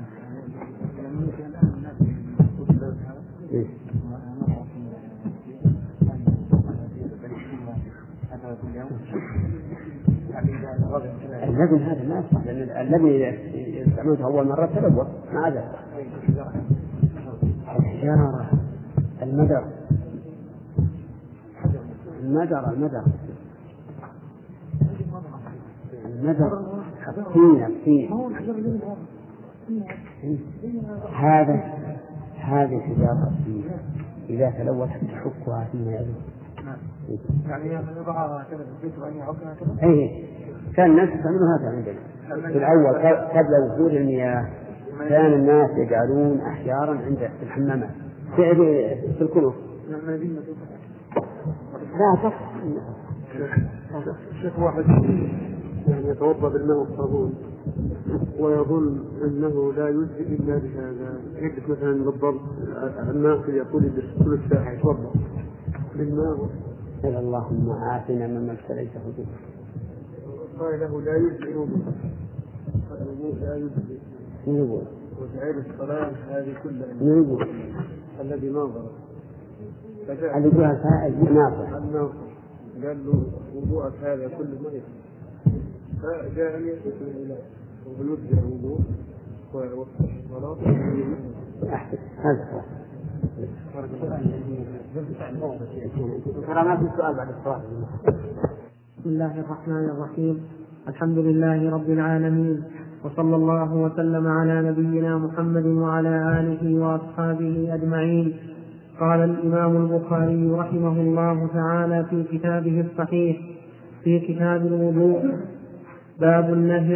B: اللبن هذا ما يصح، لأن الذي يستعمله أول مرة تلوث ما عدا الحجارة، المدر الطين هذه حجارة الطين إذا تلوثت تحكها ثم يأذن.
D: يعني يضعها كذا في البيت وأن يعقها كذا.
B: إيه، كان الناس يستعملون هذا عندنا في الأول قبل وصول المياه، كان الناس يجعلون أحجارا عند الحمامات في الكنوز. لا تصح.
D: شيخ واحد يعني يتوضأ بالماء والصابون ويظن أنه لا يجزي إلا بهذا، يجلس مثلا بالضبط الناس يقول كل الساعة يتوضأ بالماء.
B: اللهم عافنا مما ابتليته به.
D: قال له لا يجزي
B: يقول
D: وتعيد الصلاة هذه كلها
B: يقول
D: الذي ناظر
B: اللي جاء الفائز ناظر
D: قال له وضوءك هذا كله ما يفعل، فجاء أن يسلم إليه ويرجع الوضوء والصلاة.
B: أحسن هذا ترى ما في سؤال بعد الصلاة.
C: بسم الله الرحمن الرحيم، الحمد لله رب العالمين، وصلى الله وسلم على نبينا محمد وعلى آله وأصحابه أجمعين. قال الإمام البخاري رحمه الله تعالى في كتابه الصحيح في كتاب الوضوء باب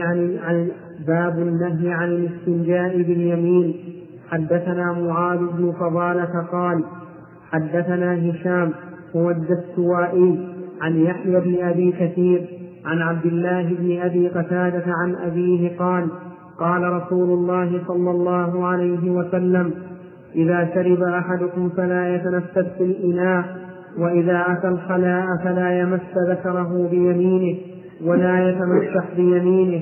C: النهي عن الاستنجاء باليمين. حدثنا معاذ بن فضالة قال حدثنا هشام هو الدستوائي عن يحيى بن أبي كثير عن عبد الله بن أبي قتادة عن أبيه قال قال رسول الله صلى الله عليه وسلم: إذا شرب أحدكم فلا يتنفس في الإناء، وإذا أتى الخلاء فلا يمس ذكره بيمينه ولا يتمسح بيمينه.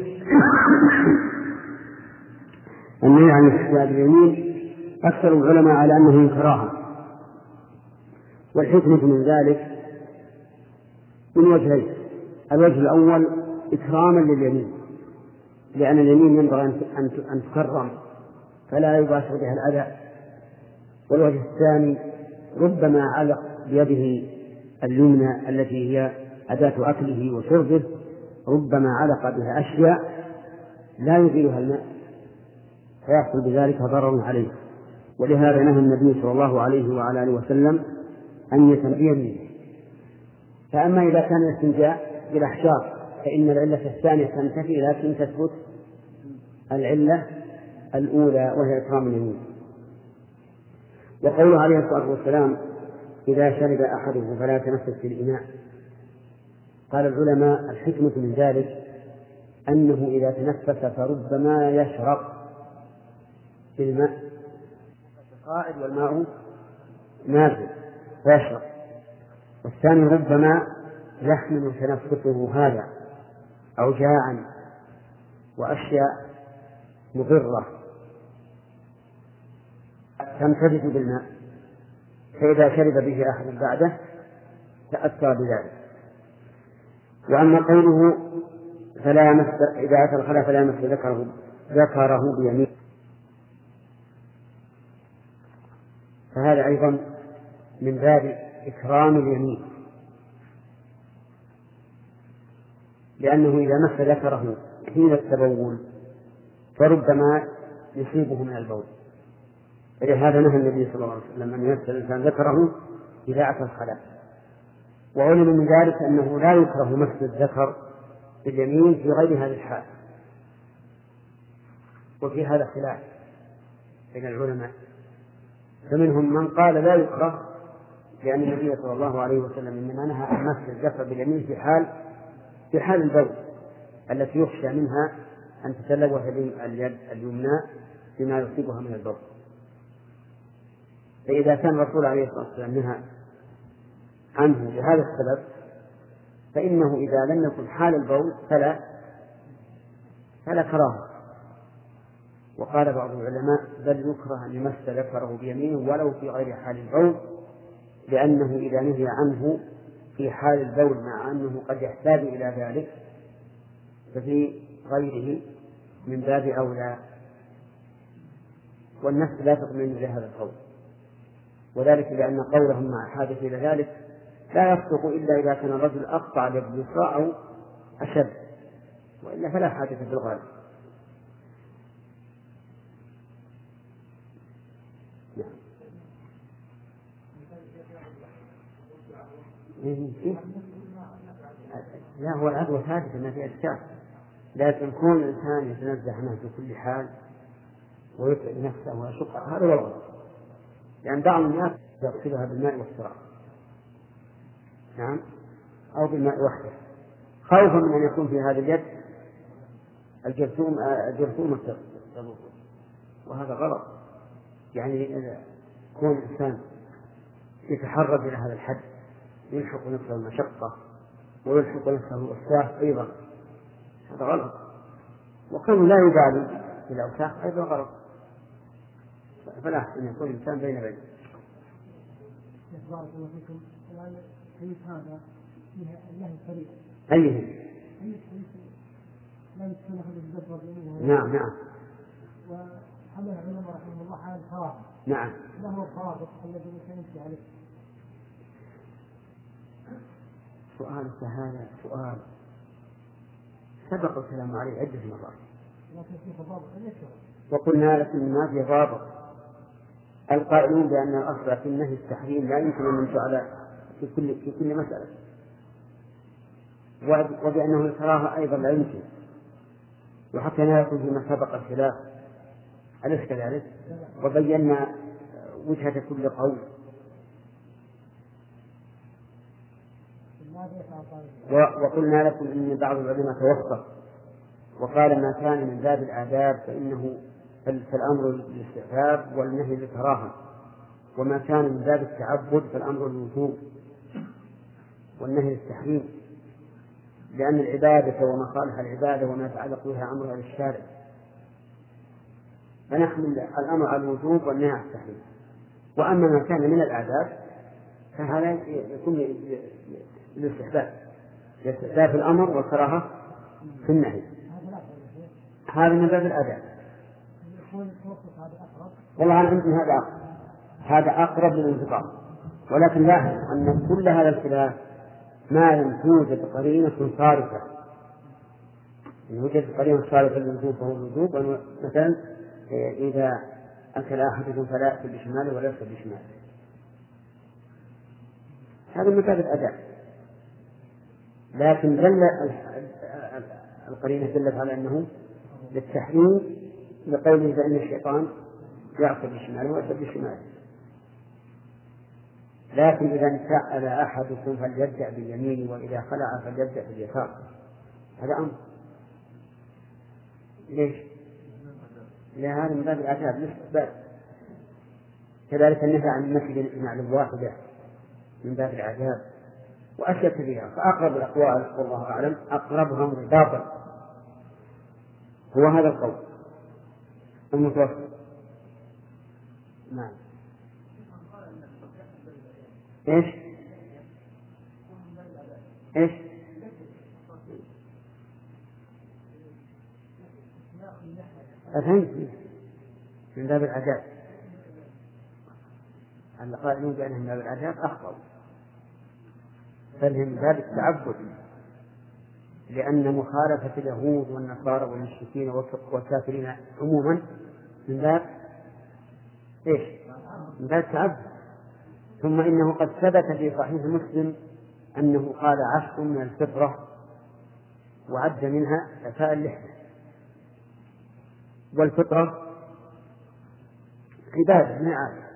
B: النهي عن الاستحباب باليمين أكثر العلماء على أنه كراهة، والحكمة من ذلك من وجهين: الوجه الأول إكراما لليمين، لأن اليمين ينبغي أن تكرم فلا يباشر بها الأذى. والوجه الثاني ربما علق بيده اليمنى التي هي أداة أكله وشربه، ربما علق بها أشياء لا يزيلها الماء فيحصل بذلك ضرر عليه، ولهذا نهى النبي صلى الله عليه وعلى آله وسلم أن يتنبه بيمينه. فأما إذا كان الاستنجاء بالأحجار فإن العلة الثانية تنتفي، لكن تثبت العلة الأولى وهي إكرام اليمين. وقوله عليه الصلاة والسلام: إذا شرب أحدكم فلا يتنفس في الإناء، قال العلماء الحكمة من ذلك أنه إذا تنفس فربما يشرب بالماء قائد والماء نازل فيشرب، والثاني ربما يحمل تنفسه هذا أوجاعا وأشياء مضرة تمتزج بالماء، فإذا شرب به أحد بعده تأثر بذلك. وأما قوله فلا يمس إذا أتى الخلاء فلا يمس ذكره بيمينه، فهذا أيضا من باب إكرام اليمين، لأنه إذا مس ذكره حين التبول فربما يصيبه من البول، فلهذا نهى النبي صلى الله عليه وسلم أن يمس الإنسان ذكره إذا أتى الخلاء. وعلم من ذلك أنه لا يكره مس الذكر باليمين في غير هذه الحال، وفي هذا خلاف بين العلماء، فمنهم من قال لا يكره لأن النبي صلى الله عليه وسلم إنما نهى عن مس الذكر باليمين في حال البول التي يخشى منها أن تتلوث اليد اليمنى بما يصيبها من البول. فإذا كان الرسول عليه الصلاة والسلام نهى عنه لهذا السبب فإنه إذا لم يكن حال البول فلا كراهة. وقال بعض العلماء بل يكره أن يمس ذكره بيمينه ولو في غير حال البول، لأنه إذا نهي عنه في حال البول مع أنه قد يحتاج إلى ذلك ففي غيره من باب أولى، والنفس لا تطمئن لهذا القول، وذلك لأن قولهم مع حاجة إلى ذلك لا يصدق إلا إذا كان الرجل أقطع اليد اليسرى أو أشد، وإلا فلا حاجة في الغالب. لا، هو العدوى ثابتة ما في أشكال، لكن كون الإنسان يتنزه عنها في كل حال ويتعب نفسه ويشق هذا وضع، لأن بعض الناس يغسلها بالماء والسراب، نعم، أو بالماء وحده، خوفا من أن يكون في هذه اليد الجرثومة تضوء، وهذا غلط. يعني إذا كون الإنسان يتحرج إلى هذا الحد يلحق نفسه المشقة ويلحق نفسه الأوساخ أيضا، هذا غلط. وكونه لا يبالي بالأوساخ أيضا غلط، فلا أحسن أن يكون الإنسان بين بين.
E: بارك الله فيكم. الحديث هذا فيها الله الفريق.
B: أيه؟
E: لا يمكن أحد يتدبر منه.
B: نعم نعم.
E: وحمل العلماء رحمه الله على الخرافة.
B: نعم.
E: ما هو الخرافة الذي يمشي عليه؟
B: سؤالك هذا سؤال سبق الكلام عليه عدة مرات،
E: لكن في ضابط يشرع.
B: وقلنا لكن ما في ضابط. القائلون بأن الأصل في النهي التحريم لا يمكن أن يمشي على في كل مسألة، وبأنه الكراهة أيضا لا يمكن، وحتى لا يكون فيما سبق الخلاف، أليس كذلك؟ وبينا وجهة كل قول، وقلنا لكم إن بعض العلماء توفق وقال ما كان من باب الآداب فإنه فالأمر للاستحباب والنهي للكراهة، وما كان من باب التعبد فالأمر للوجوب والنهي للتحريم، لأن العبادة ومصالح العبادة وما يتعلق بها أمرها للشارع، فنحمل الأمر على الوجوب والنهي على التحريم. وأما ما كان من الآداب فهذا يكون للاستحباب في الأمر والكراهة في النهي، هذا من باب الآداب. والله أنا عندي هذا أقرب للانتقام، ولكن لاحظ أن كل هذا الخلاف ما لم توجد قرينة صارفة. إن وجدت قرينة صارفة للوجوب فهو الوجوب، مثلا إذا أكل أحدكم فلا يأكل بشماله ولا يأكل بشماله، هذا من باب الأداء. لكن القرينة دلت على أنه للتحريم لقوله بأن الشيطان يأكل بشماله ويأكل بشماله. لكن إذا انتعل أحدكم فليبدأ باليمين وإذا خلع فليبدأ باليسار، هذا أمر. ليش؟ لهذا من باب الآداب الاستحباب. كذلك النهي عن المشي بالنعل الواحدة من باب الآداب، وأشياء كثيرة. فأقرب الأقوال والله أعلم أقربها انضباطا هو هذا القول المتوسط. نعم. إيش؟ أفهمت من باب العذاب. القائلون بأنهم من باب العذاب أخطأوا، بل هم من باب التعبد، لأن مخالفة اليهود والنصارى والمشركين والكافرين عموما من باب إيش؟ من باب التعبد. ثم إنه قد ثبت في صحيح مسلم أنه قال 10 من الفطرة وعد منها إعفاء اللحية، والفطرة عبادة من عادة.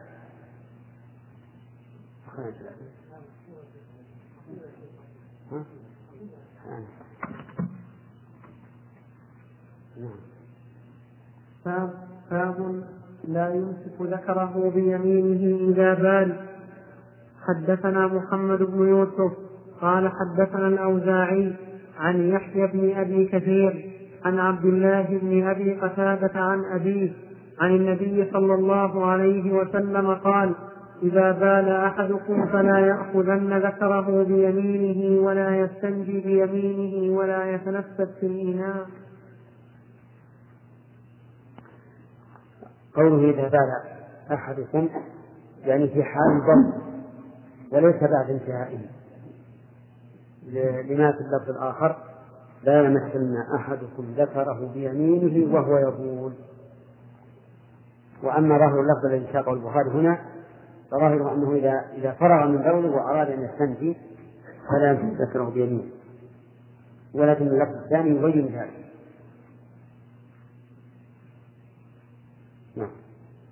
C: باب لا يمسك ذكره بيمينه إذا بال. حدثنا محمد بن يوسف قال حدثنا الأوزاعي عن يحيى بن أبي كثير عن عبد الله بن أبي قتادة عن أبيه عن النبي صلى الله عليه وسلم قال: إذا بال أحدكم فلا يأخذن ذكره بيمينه ولا يستنجي بيمينه ولا يتنفس في الإناء.
B: قوله إذا بال أحدكم يعني في حال البول وليس بعد انتهائه، لما في اللفظ الآخر لا يمسن أحدكم ذكره بيمينه وهو يبول. وأما ظاهر اللفظ الذي ساقه البخاري هنا فظاهره أنه إذا فرغ من بوله وأراد أن يستنجي فلا يمسك ذكره بيمينه، ولكن اللفظ الثاني يبين ذلك. نعم.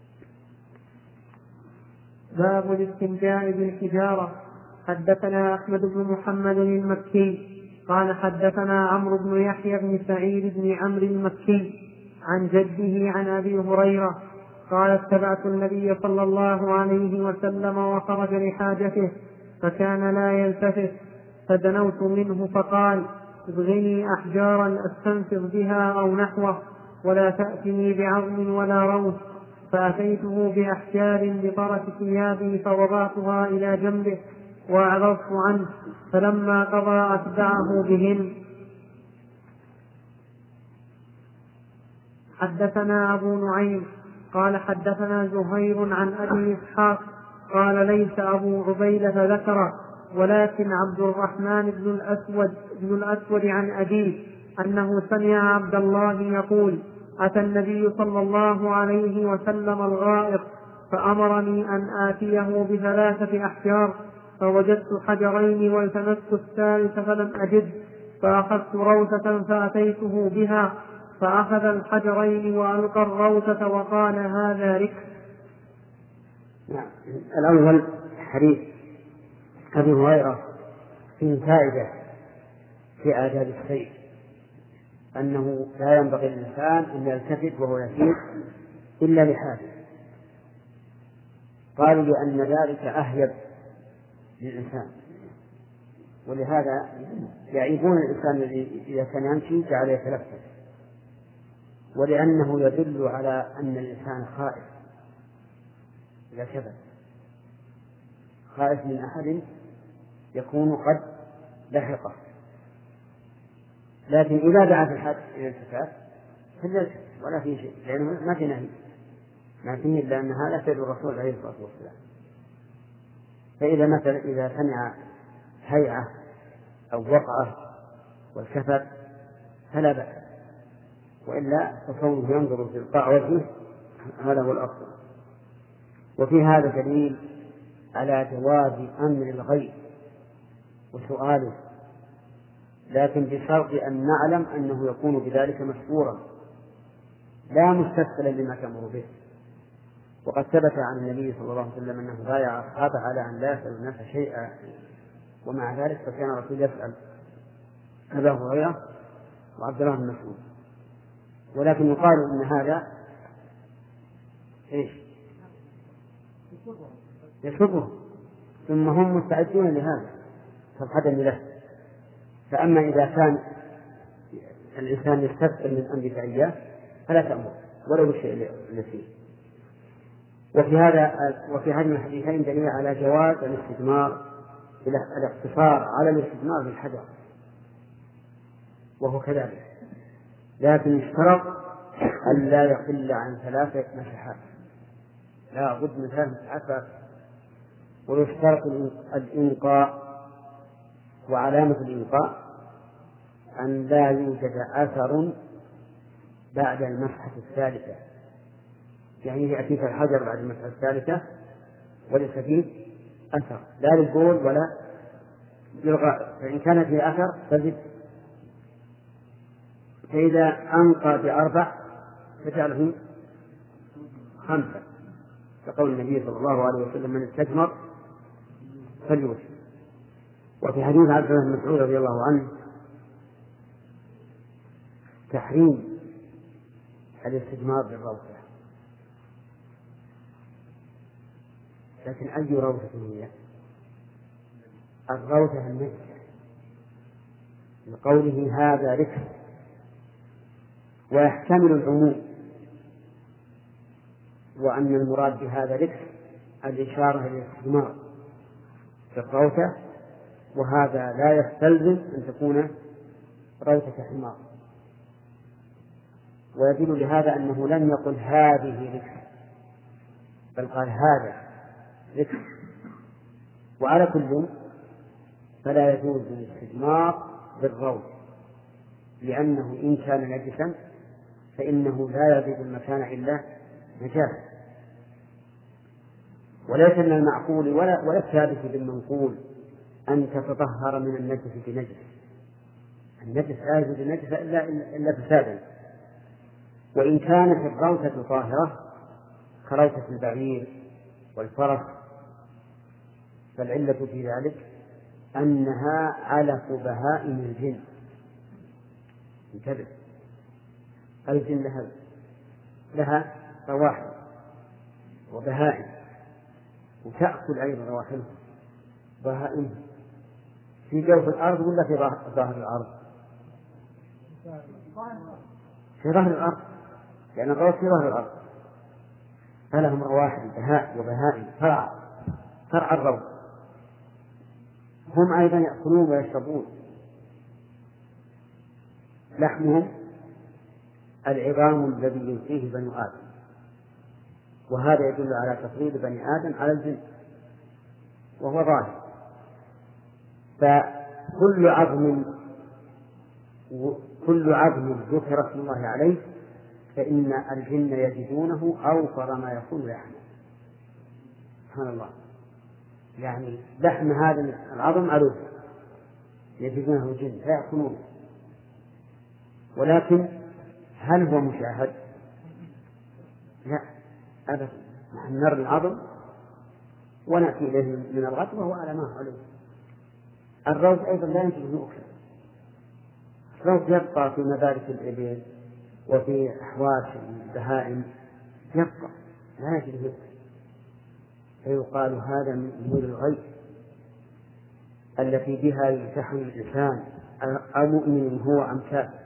C: باب الاستنجاء بالحجارة. حدثنا أحمد بن محمد المكي قال حدثنا عمرو بن يحيى بن سعيد بن عمرو المكي عن جده عن أبي هريرة قال: اتبعت النبي صلى الله عليه وسلم وخرج لحاجته فكان لا يلتفت، فدنوت منه فقال: ابغني أحجارا أستنفض بها أو نحوه ولا تأتني بعظم ولا روث. فأتيته بأحجار بطرف ثيابي فوضعتها إلى جنبه وأعرضت عنه، فلما قضى أتبعه بهن. حدثنا أبو نعيم قال حدثنا زهير عن أبي إسحاق قال: ليس أبو عبيدة ذكر، ولكن عبد الرحمن بن الأسود عن أبيه أنه سمع عبد الله يقول: أتى النبي صلى الله عليه وسلم الغائط فأمرني أن آتيه ب3 أحجار، فوجدت حجرين والتمست الثالث فلم أجد، فأخذت روثة فأتيته بها، فأخذ الحجرين وألقى الروثة وقال: هذا ركس.
B: الأول حديث أبي هريرة فيه فائدة في آداب السير. أنه لا ينبغي للإنسان أن يلتفت وهو يسير إلا لحاجة. قالوا لأن ذلك أهيب للإنسان، ولهذا يعيبون الإنسان الذي إذا كان يمشي جعل يتلفت، ولأنه يدل على أن الإنسان خائف إذا كذب، خائف من أحد يكون قد لحقه. لكن إذا دعا في الحد إلى الالتفات فليلتفت ولا في شيء، لأنه ما في نهي، ما فيه إلا أن هذا فعل الرسول عليه الصلاة والسلام. فإذا مثلا إذا سمع هيعة أو وقعة والكفر فلا بأس، وإلا فكونه ينظر في القاع وجهه هذا هو الأفضل. وفي هذا دليل على جواز أمر الغيب وسؤاله، لكن بشرط أن نعلم أنه يكون بذلك مشكورا لا مستثقلا لما تأمر به. وقد ثبت عن النبي صلى الله عليه وسلم أنه بايع أصحابه على أن لا يسأل الناس شيئا، ومع ذلك فكان الرسول يسأل أبا هريرة وعبد الله بن مسعود. ولكن يقال أن هذا إيش؟ يسره، ثم هم مستعدون لهذا فالحدث له. فأما إذا كان الإنسان يستثقل من أمر فعياه فلا تأمر ولو بالشيء اليسير. وفي هذه الحديثين دليل على جواز الاستثمار الاقتصار على الاستثمار بالحجر، وهو كذلك، لكن اشترط أن لا يقل عن 3 مساحات، لا بد من 3 مساحات. ويشترط الإنقاء، وعلامة الإنقاء أن لا يوجد أثر بعد المسحة الثالثة، يعني يأتيك الحجر بعد المسحة الثالثة وليس فيه أثر لا للبول ولا للغائط، فإن كان فيه أثر فزد. فإذا أنقى ب4 فجعله 5، كقول النبي صلى الله عليه وسلم من استثمر فليوسع. وفي حديث عبد الله بن مسعود رضي الله عنه تحريم الاستثمار بالروثة. لكن أي روثة هي؟ الروثة النجسة، لقوله هذا ركس، ويحتمل العموم، وأن المراد بهذا ركس الإشارة إلى الاستثمار في الروثة، وهذا لا يستلزم أن تكون روثة حمار. ويدل لهذا أنه لم يقل هذه ركس، بل قال هذا ركس. وعلى كل فلا يجوز الاستثمار بالروث، لأنه إن كان نجسا فإنه لا يزيد المكان إلا نجاسة. وليس من المعقول ولا الثابت بالمنقول أن تتطهر من النجس بنجس. النجس لا يزيد النجس إلا فسادا. وإن كانت الروثة طاهرة كروثة البعير والفرس فالعلة في ذلك أنها علف بهائم الجن. انتبه، الجن لها رواحل وبهائم، وتأكل أيضا رواحلها بهائم في جوف الأرض ولا في ظاهر الأرض؟ في ظاهر الأرض، لأن الروث في ظاهر الأرض، فلهم رواحل بهاء وبهائم فرع الروث. هم أيضا يأكلون ويشربون، لحمهم العظام الذي يلقيه بنو آدم، وهذا يدل على تفضيل بني آدم على الجن وهو ظاهر. فكل عظم ذكر اسم الله عليه فإن الجن يجدونه أوفر ما يكون لحمه. سبحان الله، يعني لحم هذا العظم علوه يجدونه الجن فيأكلونه. ولكن هل هو مشاهد؟ لا أبدا، نحن نرى العظم ونأتي إليه من الغد وهو على ما هو عليه. الروث أيضا لا يمكن أن يؤكل، لو يبقى في مبارك الإبل وفي أحواش البهائم يبقى لا يجب يبقى، فيقال هذا من أمور الغيب التي بها يمتحن الإنسان أمؤمن هو أم كافر.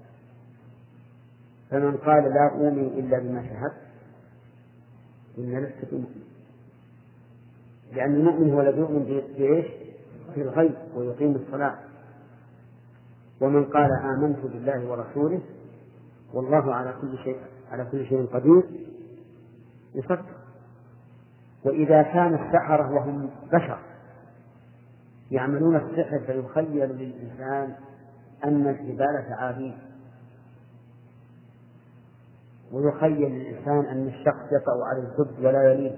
B: فمن قال لا أؤمن إلا بما شهدت إن لست بمؤمن، لأن المؤمن هو الذي يؤمن بإيش؟ في الغيب ويقيم الصلاة. ومن قال آمنت بالله ورسوله والله على كل شيء قدير يصدق. وإذا كان السحرة وهم بشر يعملون السحر فيخيل للإنسان أن الجبال تعابين، ويخيل للإنسان أن الشخص يقع على الزبد ولا يلين،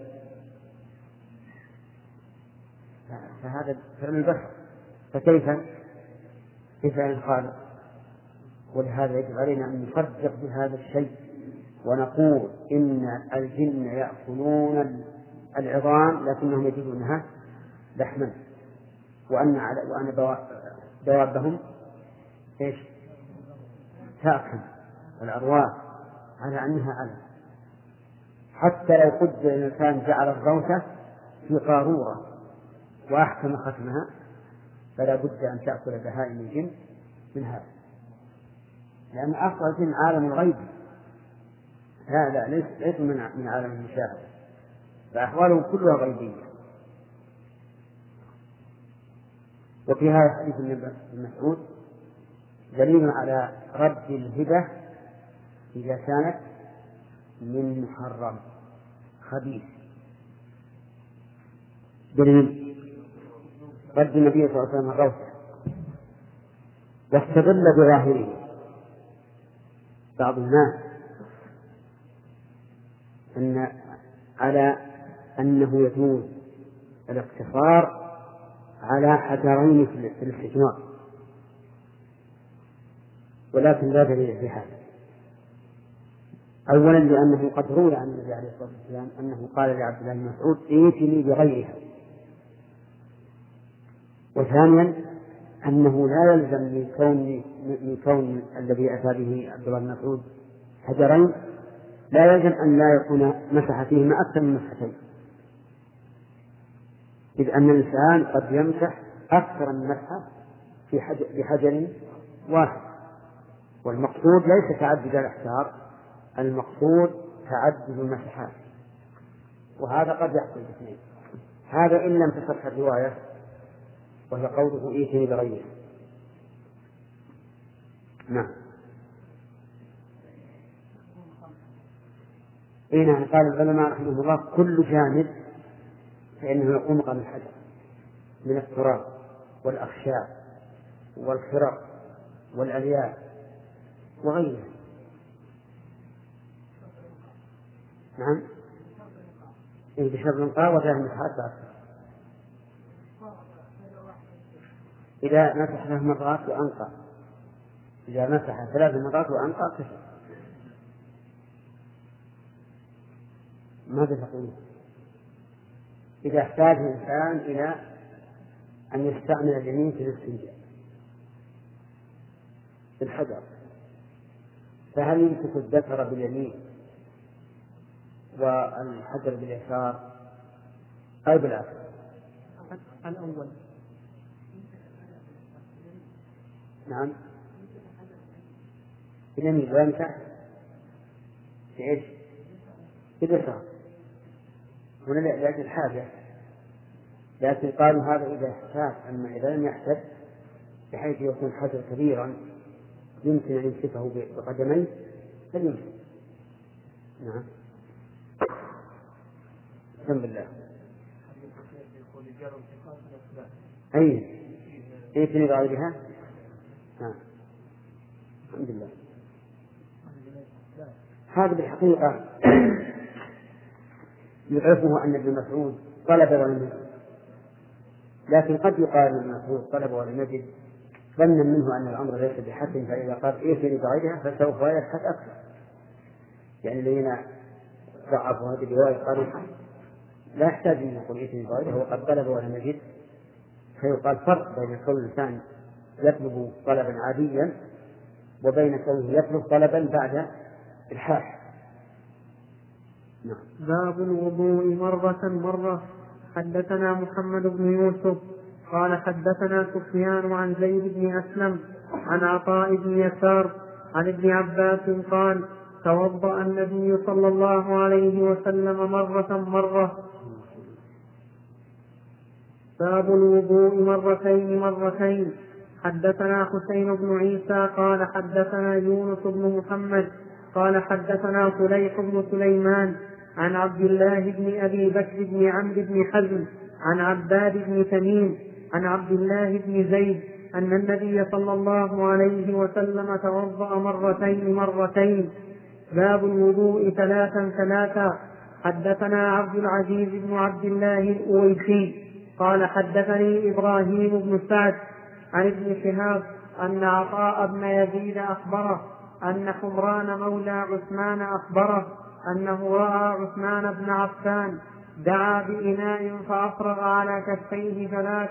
B: فهذا فعل البشر، فكيف بفعل الخالق؟ ولهذا يجب علينا أن نصدق بهذا الشيء ونقول إن الجن يأكلون العظام لكنهم يجدونها لحما، وأن دوابهم إيش؟ تأكل الأرواح على أنها علم. حتى لو قدر الإنسان جعل الروثة في قارورة وأحكم ختمها فلا بد أن تأكل بهائم الجن من هذا، لأن أصل الجن عالم الغيب، هذا ليس من عالم المشاهدة، فأحوالهم كلها غيبية. وفي هذا الحديث ابن مسعود دليل على رد الهبة إذا كانت من محرم خبيث، دليل رد النبي صلى الله عليه وسلم الروثة. واستدل بظاهره بعض الناس على أنه يجوز الاقتصار على حجرين في الاستثمار، ولكن لا دليل في هذا. أولا لأنه قد روي عن النبي عليه الصلاة والسلام أنه قال لعبد الله بن مسعود ائتني بغيرها. وثانيا أنه لا يلزم من كون الذي أتى به عبد الله بن مسعود حجرين لا يلزم أن لا يكون مسح فيهما أكثر من مسحتين، إذ أن الإنسان قد يمسح أكثر من مسحة بحجر واحد. والمقصود ليس تعدد الأحجار، المقصود تعدد المسحات، وهذا قد يحصل باثنين، هذا إن لم تصح الرواية وهي قوله ائتني بغيره. نعم. نعم. قال العلماء رحمه الله كل جانب فإنه يقوم مقام الحجر من التراب والأخشاب والخرق والألياف وغيرها. نعم. بشرط القاء وثلاث مسحات إذا مسح 3 مرات وأنقى، إذا مسح 3 مرات وأنقى كفر. ماذا تقول؟ إذا احتاج الإنسان إلى أن يستعمل اليمين في الاستنجاء بالحجر، فهل يمسك الذكر باليمين والحجر باليسار أو بالعكس؟
C: الأول.
B: نعم. باليمين ويمسح بإيش؟ باليسار، هنا لأجل الحاجة، لكن قالوا هذا إذا احتاج، أما إذا لم يحتاج بحيث يكون حجر كبيرا يمكن أن يمسكه بقدميه فليمسك. نعم. الحمد لله. أي ائتني بغيرها. نعم. الحمد لله. هذا بالحقيقة يعرفه أن ابن مسعود طلب ولم يجد، لكن قد يقال ابن مسعود طلب ولم يجد ظنا منه أن الأمر ليس بحسن، فإذا قال ائتني بغيرها فسوف يبحث أكثر. يعني الذين ضعفوا هذه الرواية قالوا لا يحتاج أن يقول ائتني بغيرها، وقد طلب ولم يجد، فيقال فرق بين كل إنسان يطلب طلبا عاديا وبين كونه يطلب طلبا بعد الحاح.
C: باب الوضوء مرة. حدثنا محمد بن يوسف قال حدثنا سفيان عن زيد بن أسلم عن عطاء بن يسار عن ابن عباس قال توضأ النبي صلى الله عليه وسلم مرة. باب الوضوء مرتين. حدثنا حسين بن عيسى قال حدثنا يونس بن محمد قال حدثنا صليح بن سليمان عن عبد الله بن أبي بكر بن عمرو بن حزم عن عباد بن تميم عن عبد الله بن زيد أن النبي صلى الله عليه وسلم توضأ مرتين. باب الوضوء ثلاثا. حدثنا عبد العزيز بن عبد الله الأويسي قال حدثني إبراهيم بن سعد عن ابن شهاب أن عطاء بن يزيد أخبره أن حمران مولى عثمان أخبره أنه رأى عثمان بن عفان دعا بإناء فأفرغ على كفيه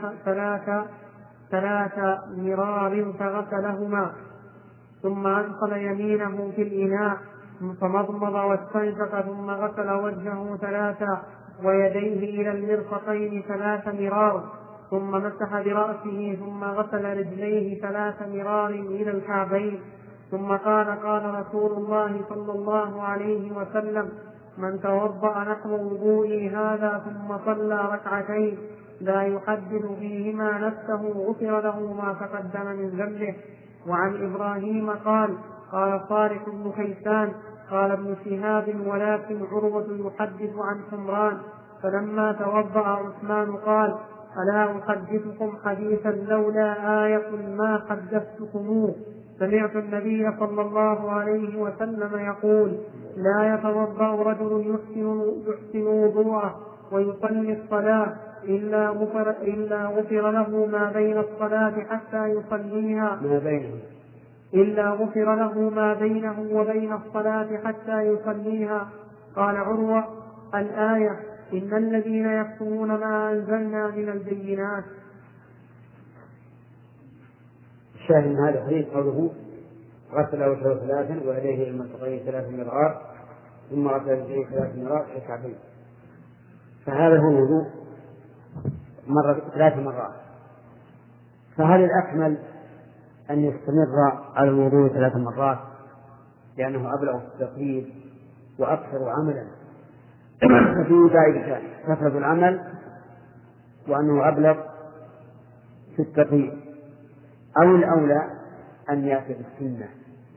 C: ثلاث مرار فغسلهما ثم أدخل يمينه في الإناء فمضمض واستنشق ثم غسل وجهه ثلاثا ويديه إلى المرفقين 3 مرار ثم مسح برأسه ثم غسل رجليه 3 مرار إلى الكعبين ثم قال رسول الله صلى الله عليه وسلم من توضأ نحو وضوئي هذا ثم صلى ركعتين لا يحدث فيهما نفسه غفر له ما تقدم من ذنبه. وعن إبراهيم قال صالح بن كيسان قال ابن شهاب ولكن عروة يحدث عن حمران فلما توضأ عثمان قال ألا أحدثكم حديثا لولا آية ما حدثتكموه سمعت النبي صلى الله عليه وسلم يقول لا يتوضأ رجل يحسن وضوءه ويصلي الصلاة إلا غفر له ما بين الصلاة حتى يصليها إلا غفر له ما بينه وبين الصلاة حتى يصليها. قال عروة الآية إن الذين يكتمون ما أنزلنا من البينات.
B: الشاهد من هذا الحديث قوله غسل وجهه 3 ويديه إلى المرفقين 3 مرار ثم غسل رجليه 3 مرار إلى الكعبين. فهذا هو الوضوء 3 مرات. فهل الأكمل أن يستمر على الوضوء 3 مرات لأنه أبلغ في التقليد وأكثر عملا ففيه فائدتان كثرة العمل وأنه أبلغ في التقليد أو الأولى أن يأتي بالسنة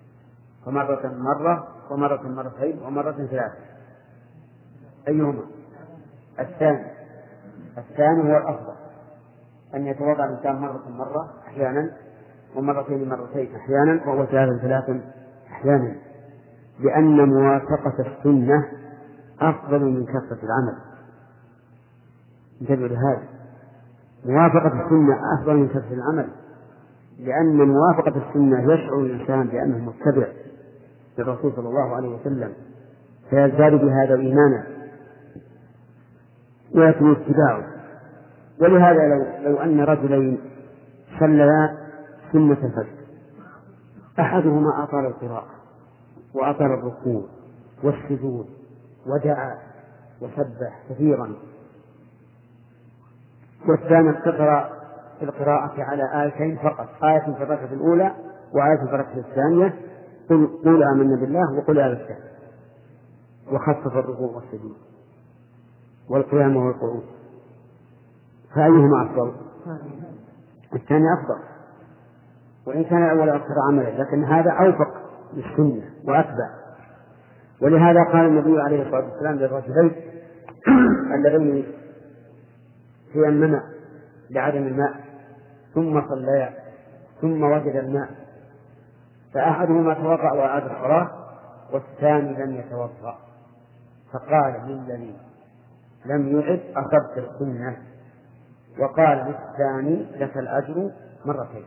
B: مرة مرتين ومرة 3 أيهما؟ الثاني هو الأفضل أن يتوضأ الإنسان مرة أحيانا ومرتين أحيانا وهو 3 أحيانا لأن موافقة السنة أفضل من كثرة العمل. انتبهوا لهذا موافقة السنة أفضل من كثرة العمل لأن موافقة السنة يشعر الإنسان بأنه متبع للرسول صلى الله عليه وسلم فيزداد بهذا إيمانا ويكون اتباعه. ولهذا لو أن رجلين صليا سنة الفجر أحدهما أطال القراءة وأطال الركوع والسجود ودعا وسبح كثيرا والثاني اقتصر في القراءة على آيتين فقط آية في الركعة الأولى وآية في الركعة الثانية قل آمنا بالله وقل آل الثاني وخفف الركوع والسجود والقيام والقعود فأيهما أفضل؟ الثاني أفضل وإن كان الأول أكثر عملا لكن هذا أوفق للسنة وأتبع. ولهذا قال النبي عليه الصلاة والسلام للرجلين اللذين تيمما لعدم الماء ثم صليا ثم وجد الماء فأحدهما توضأ وأعاد الصلاة والثاني لم يتوضأ فقال للذي لم يعد أصبت السنة وقال للثاني لك الأجر 2.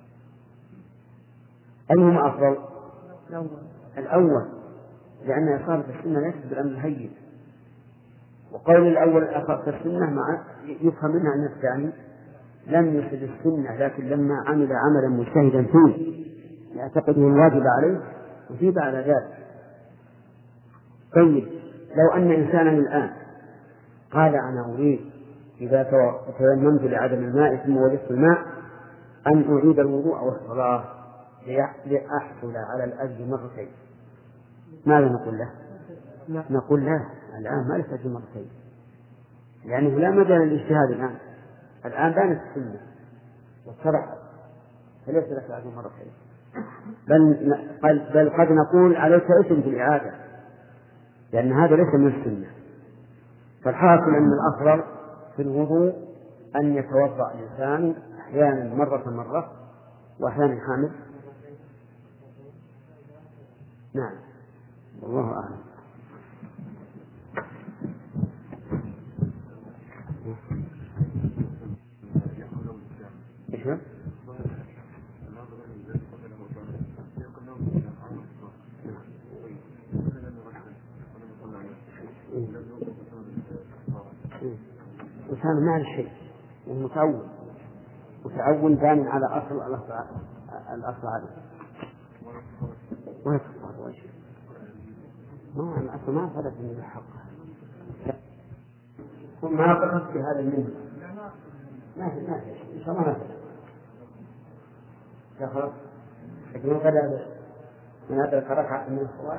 B: أيهما أفضل؟ الأول لأن إصابة السنة ليست بالأمر الهين وقول الأول أصبت السنة يفهم منها أن الثاني لم يصب السنة لكن لما عمل عملا مجتهدا فيه يعتقده الواجب عليه يثيب على ذلك. طيب لو أن إنسانا الآن قال أنا أريد إذا تيممت لعدم الماء ثم وجدت الماء أن أعيد الوضوء والصلاة لأحصل على الأجر مرتين، ماذا نقول له؟ نقول له الآن ما لك مرتين، يعني لا مجال للاجتهاد الآن بانت السنة والشرع، فليس لك أجر مرتين، بل قد نقول عليك إثم في الإعادة، لأن هذا ليس من السنة. فالحاصل أن الأفضل في الوضوء أن يتوضأ الإنسان أحيانا مرة وأحيانا حامل. نعم والله أعلم. إيش؟ وكان ما الشيء متعود بان على الأصل عليه ويكفر وجهه ما فرق من الحق ما قصد في هذا المنه ما في إن شاء الله ما في خلاص. لكن من هذا الكركعة من الصلاة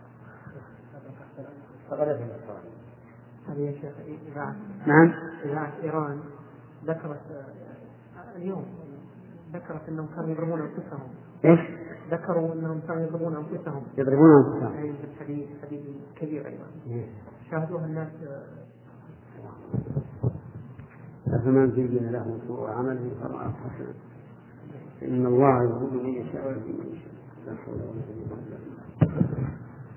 B: فقدت من الصلاة.
C: هذه يا شيخ
B: نعم.
C: إذاعة إيران ذكرت اليوم أنهم كانوا يضربون أنفسهم.
B: إيش؟
C: ذكروا أنهم كانوا يضربون أنفسهم.
B: أي
C: حديث كبير أيضا. شاهدوها الناس.
B: فمن زين له سوء عمله فرأى حسنا إن الله يهود من يشاء ويهدي من يشاء. لا حول ولا قوة إلا بالله.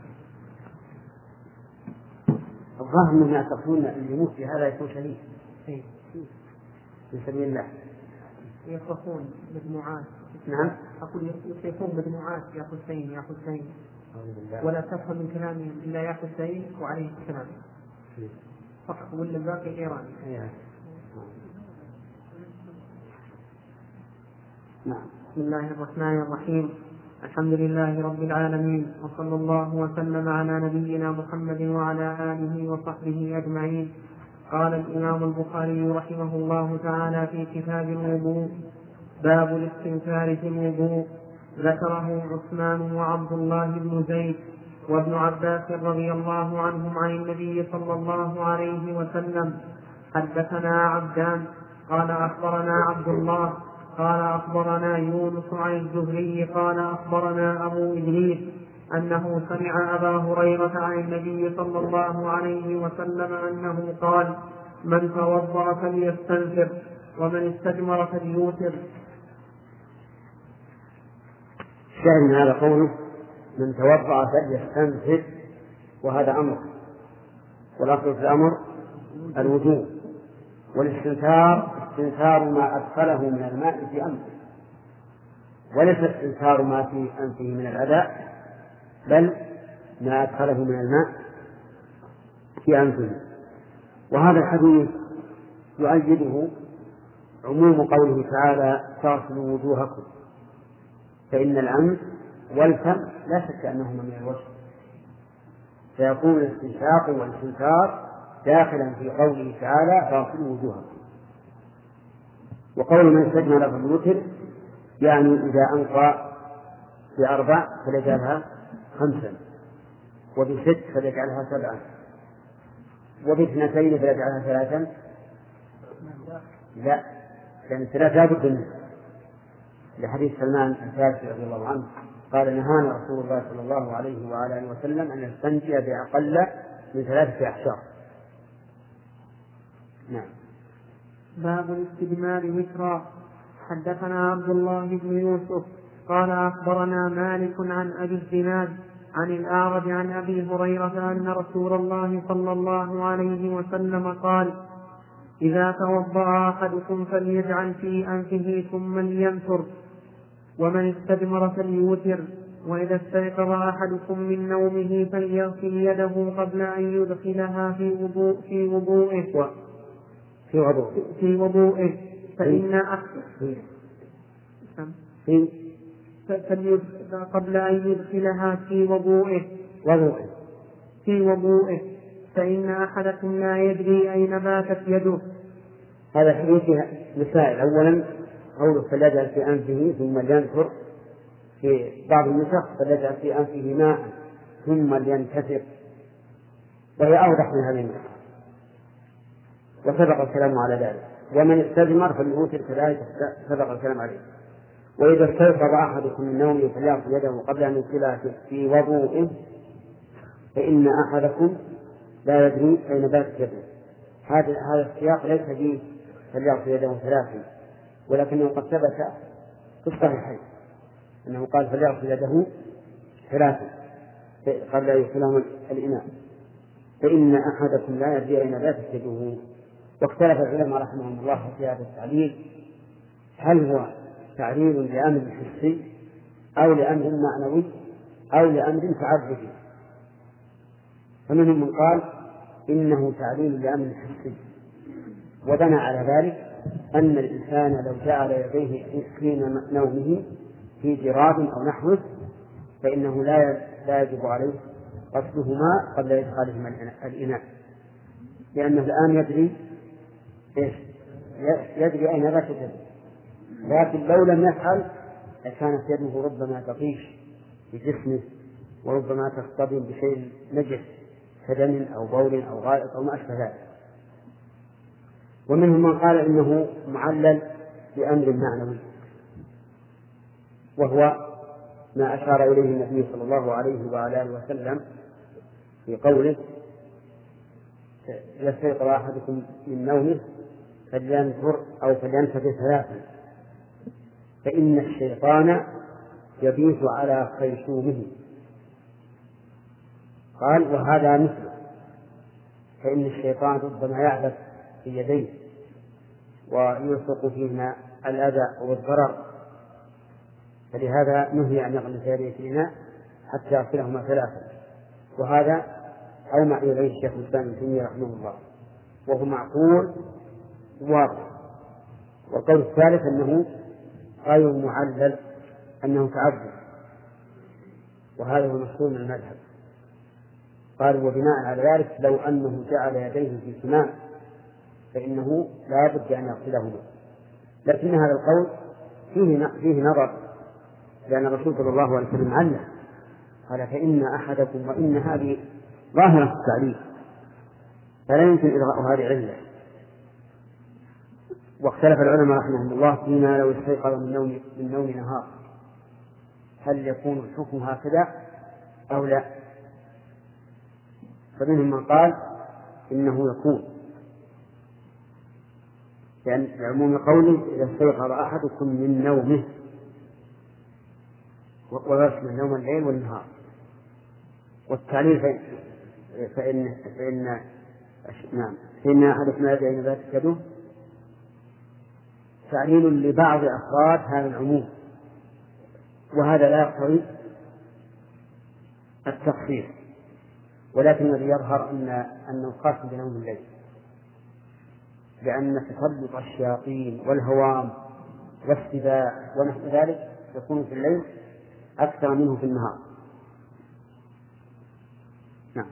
B: الظاهر أنهم يعتقدون أن يموت في هذا يكون شهيد في سبيل الله.
C: يصفون مجموعات.
B: نعم.
C: أقول يصفون مجموعات يا حسين ولا تفهم من كلامهم إلا يا حسين وعليه السلام فقط، ولا الباقي إيراني.
B: نعم.
C: بسم الله الرحمن الرحيم. الحمد لله رب العالمين، وصلى الله وسلم على نبينا محمد وعلى آله وصحبه أجمعين. قال الإمام البخاري رحمه الله تعالى في كتاب الوضوء: باب الاستنكار في الوضوء. ذكره عثمان وعبد الله بن زيد وابن عباس رضي الله عنهم عن النبي صلى الله عليه وسلم. حدثنا عبدان قال أخبرنا عبد الله قال أخبرنا يونس عن الزهري قال أخبرنا أبو إدريس أنه سمع أبا هريرة عن النبي صلى الله عليه وسلم أنه قال: من توضأ فليستنفر ومن استجمر فليوتر.
B: شاهد من هذا قوله من توضأ فليستنفر، وهذا أمر، والأصل في الأمر الوجوب، والاستنثار استنثار ما أدخله من الماء في أنفه، وليس استنثار ما في أنفه من الأذى، بل ما أدخله من الماء في أنفه. وهذا الحديث يؤيده عموم قوله تعالى: فاغسلوا وجوهكم، فإن الأنف والفم لا شك أنهما من الوجه، فيكون الاستنشاق والاستنثار داخلا في قوله تعالى: فاغسلوا وجوهكم. وقول من استجمر فليوتر يعني إذا أنقى ب4 فليجعلها 5، وب6 فليجعلها 7، وب2 فليجعلها 3. لا، لأن 3 لا بد منه، لحديث سلمان الفارسي رضي الله عنه قال: نهانا رسول الله صلى الله عليه وعلى آله وسلم أن نستنجي بأقل من 3 أحجار. نعم.
C: باب الاستجمار وترا. حدثنا عبد الله بن يوسف قال أخبرنا مالك عن أبي الزناد عن الأعرج عن أبي هريرة أن رسول الله صلى الله عليه وسلم قال: إذا توضأ أحدكم فليجعل في أنفه ثم لينثر، ومن استجمر فليوتر، وإذا استيقظ أحدكم من نومه فليغسل يده قبل أن يدخلها في وضوئه فإن قبل أن يدخلها في وضوئه فإن أحدكم لا يدري أين باتت يده.
B: هذا الحديث فيه مسائل. أولا قوله فليجعل في أنفه ثم لينثر، في بعض النسخ فليجعل في أنفه ماء ثم لينتثر، وهي أوضح من هذه النسخ، وسبق الكلام على ذلك. ومن استجمر فليوتر كذلك سبق الكلام عليه. وإذا استيقظ أحدكم من نومه فليغسل يده قبل أن يدخلها في وضوءه فإن أحدكم لا يدري أين باتت يده. هذا السياق ليس فيه فليغسل يده ثلاثا، ولكنه قد ثبت في الصحيحين أنه قال فليغسل يده ثلاثا قبل أن يدخلهم الإناء فإن أحدكم لا يدري أين باتت يده. واختلف العلماء رحمهم الله في هذا التعليل، هل هو تعليل لأمر حسي أو لأمر معنوي أو لأمر تعبدي؟ فمنهم من قال إنه تعليل لأمر حسي، وبنى على ذلك أن الإنسان لو جعل يديه حين نومه في جراب أو نحوه فإنه لا يجب عليه غسلهما قبل إدخالهما الإناء، لأنه الآن يدري أين باتت يده. لكن لو لم يفعل كانت يده ربما تطيش في جسمه وربما تصطدم بشيء نجس كدم أو بول أو غائط أو ما أشبه ذلك. ومنهم من قال إنه معلل بأمر معنوي، وهو ما أشار إليه النبي صلى الله عليه وعلى آله وسلم في قوله إذا استيقظ أحدكم من نومه فلينظر أو فلينتبه ثلاثا فإن الشيطان يبيت على خيشومه. قال وهذا مثله، فإن الشيطان ربما يعبث في يديه ويلصق فيهما الأذى والضرر، فلهذا نهي أن يغمس يديه في الإناء حتى يغسلهما ثلاثا. وهذا أومع إليه الشيخ الإسلام ابن تيمية رحمه الله، وهو معقول واضح. والقول الثالث أنه غير معلل، أنه تعبد، وهذا هو المشهور من المذهب. قال وبناء على ذلك لو أنه جعل يديه في كمام فإنه لا بد أن يغسلهما. لكن هذا القول فيه نظر، لأن الرسول صلى الله عليه وسلم علم قال فإن أحدكم، وإن هذه ظاهرة التعليل فلا يمكن إلغاء هذه علة. واختلف العلماء رحمهم الله فيما لو استيقظ من نوم نهار هل يكون الحكم هكذا أو لا. فمنهم من قال إنه يكون، لأن عموم قوله إذا استيقظ أحدكم من نومه، ويشمل نوم الليل والنهار. والتعليل فإن أحدكم لا يدري أين باتت يده تعليل لبعض أفراد هذا العموم، وهذا لا يقتضي التخصيص، ولكن الذي يظهر أنه خاص بنوم الليل، لأن تسلط الشياطين والهوام والسباع ونحو ذلك يكون في الليل أكثر منه في النهار. نعم.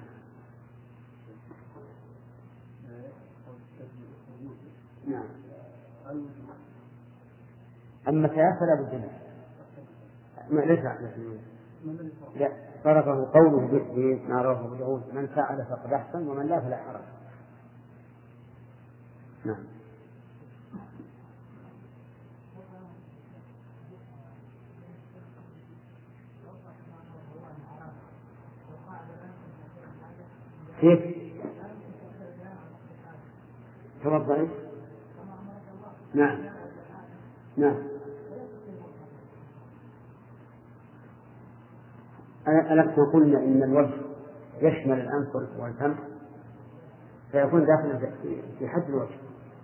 B: نعم. أما ثلاثة فلا بد منه، ما ليس لا صرفه قوله بما رواه أبو داود من فعل فقد أحسن ومن لا فلا حرج. نعم. كيف توضأ؟ نعم نعم. ألكم قلنا إن الوجه يشمل الأنف والفم فيكون داخلا في حد الوجه.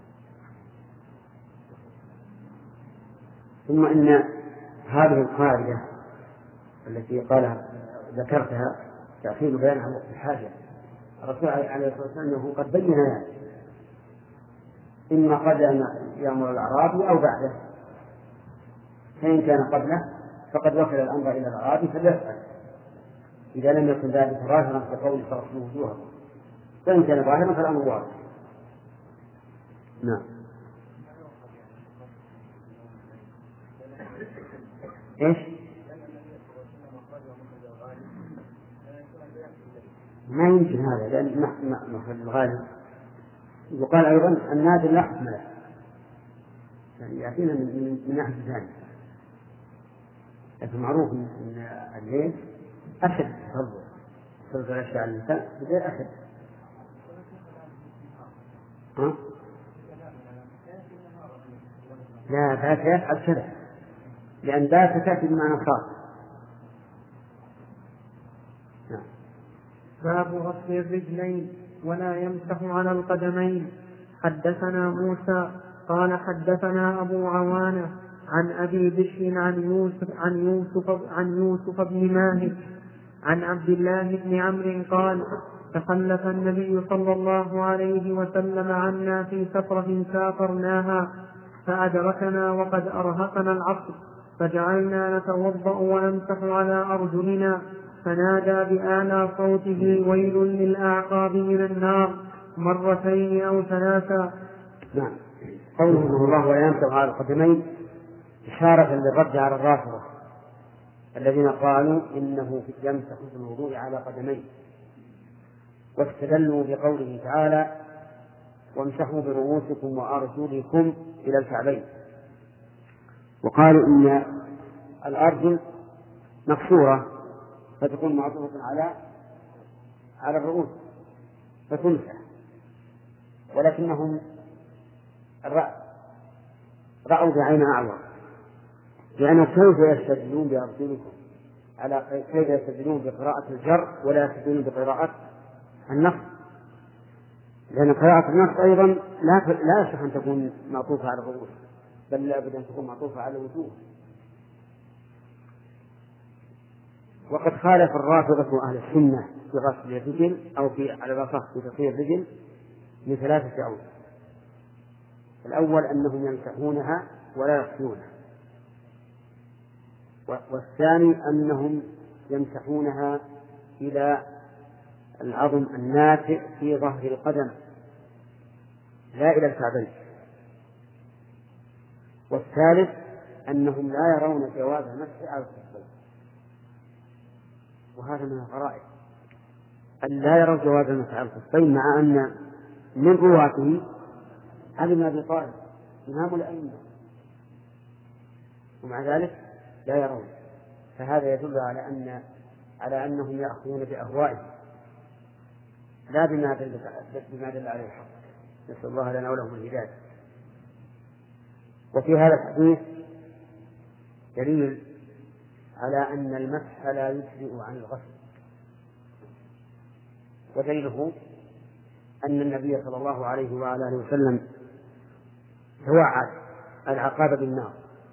B: ثم إن هذه القاعدة التي ذكرتها تأخير بيان عن وقت الحاجة، الرسول عليه الصلاة والسلام أنه قد بين ذلك إما قبل أن يأمر الأعرابي أو بعده، فإن كان قبله فقد وصل الأمر إلى الأعرابي فليفعل إذا لم يكن ذلك ظاهرا كقول فاغسلوا وجوهكم، فإن كان ظاهرا فالأمر واضح. نعم. إيش؟ ما يمكن هذا لأن مخرج الغالب. وقال أيضا النادر لا حكم له، يعني يأتينا من ناحية ثانية، لكن معروف أن الليل أشد تفضل الأشياء على الإنسان بغير أشد. لا ذاك يفعل كذا لأن ذاك تأتي بمعنى خاص.
C: باب غسل الرجلين ولا يمسح على القدمين. حدثنا موسى قال حدثنا أبو عوانة عن أبي بشر عن يوسف بن ماهر عن عبد الله بن عمرو قال تخلف النبي صلى الله عليه وسلم عنا في سفرة سافرناها فأدركنا وقد أرهقنا العصر فجعلنا نتوضأ ونمسح على أرجلنا فنادى بأعلى صوته ويل للأعقاب من النار مرتين أو ثلاثا.
B: نعم. قوله الله ولا يمسح على القدمين إشارة للرد على الرافضة الذين قالوا إنه يمسح في الوضوء على قدمين، واستدلوا بقوله تعالى وامسحوا برؤوسكم وأرجلكم إلى الكعبين، وقالوا إن الأرجل مكسورة فتكون معطوفة على الرؤوس فتمسح، ولكنهم رأوا بعين أعور، لأنه كيف يستدلون بأرجلكم كيف يستدلون بقراءة الجر ولا يستدلون بقراءة النصب، لأن قراءة النصب أيضا لا يصح أن تكون معطوفة على الرؤوس، بل لا بد أن تكون معطوفة على الوجوه. وقد خالف الرافضة أهل السنة في غسل الرجل أو على الأصح في تطهير الرجل من ثلاثة أوجه. الأول أنهم يمسحونها ولا يغسلونها، والثاني أنهم يمسحونها إلى العظم الناتئ في ظهر القدم لا إلى الكعبين، والثالث أنهم لا يرون جواز المسح على الخفين. وهذا من الغرائب أن لا يروا جواز المسح على الخفين، مع أن من رواته علي بن أبي طالب إمام الأئمة، ومع ذلك لا يرون. فهذا يدل على أنهم يأخذون بأهوائهم لا بما دل عليه الحق. نسأل الله لنا ولهم الهداية. وفي هذا الحديث دليل على أن المسح لا يجزئ عن الغسل، ودليله أن النبي صلى الله عليه وعلى آله وسلم توعد العقاب بالنار.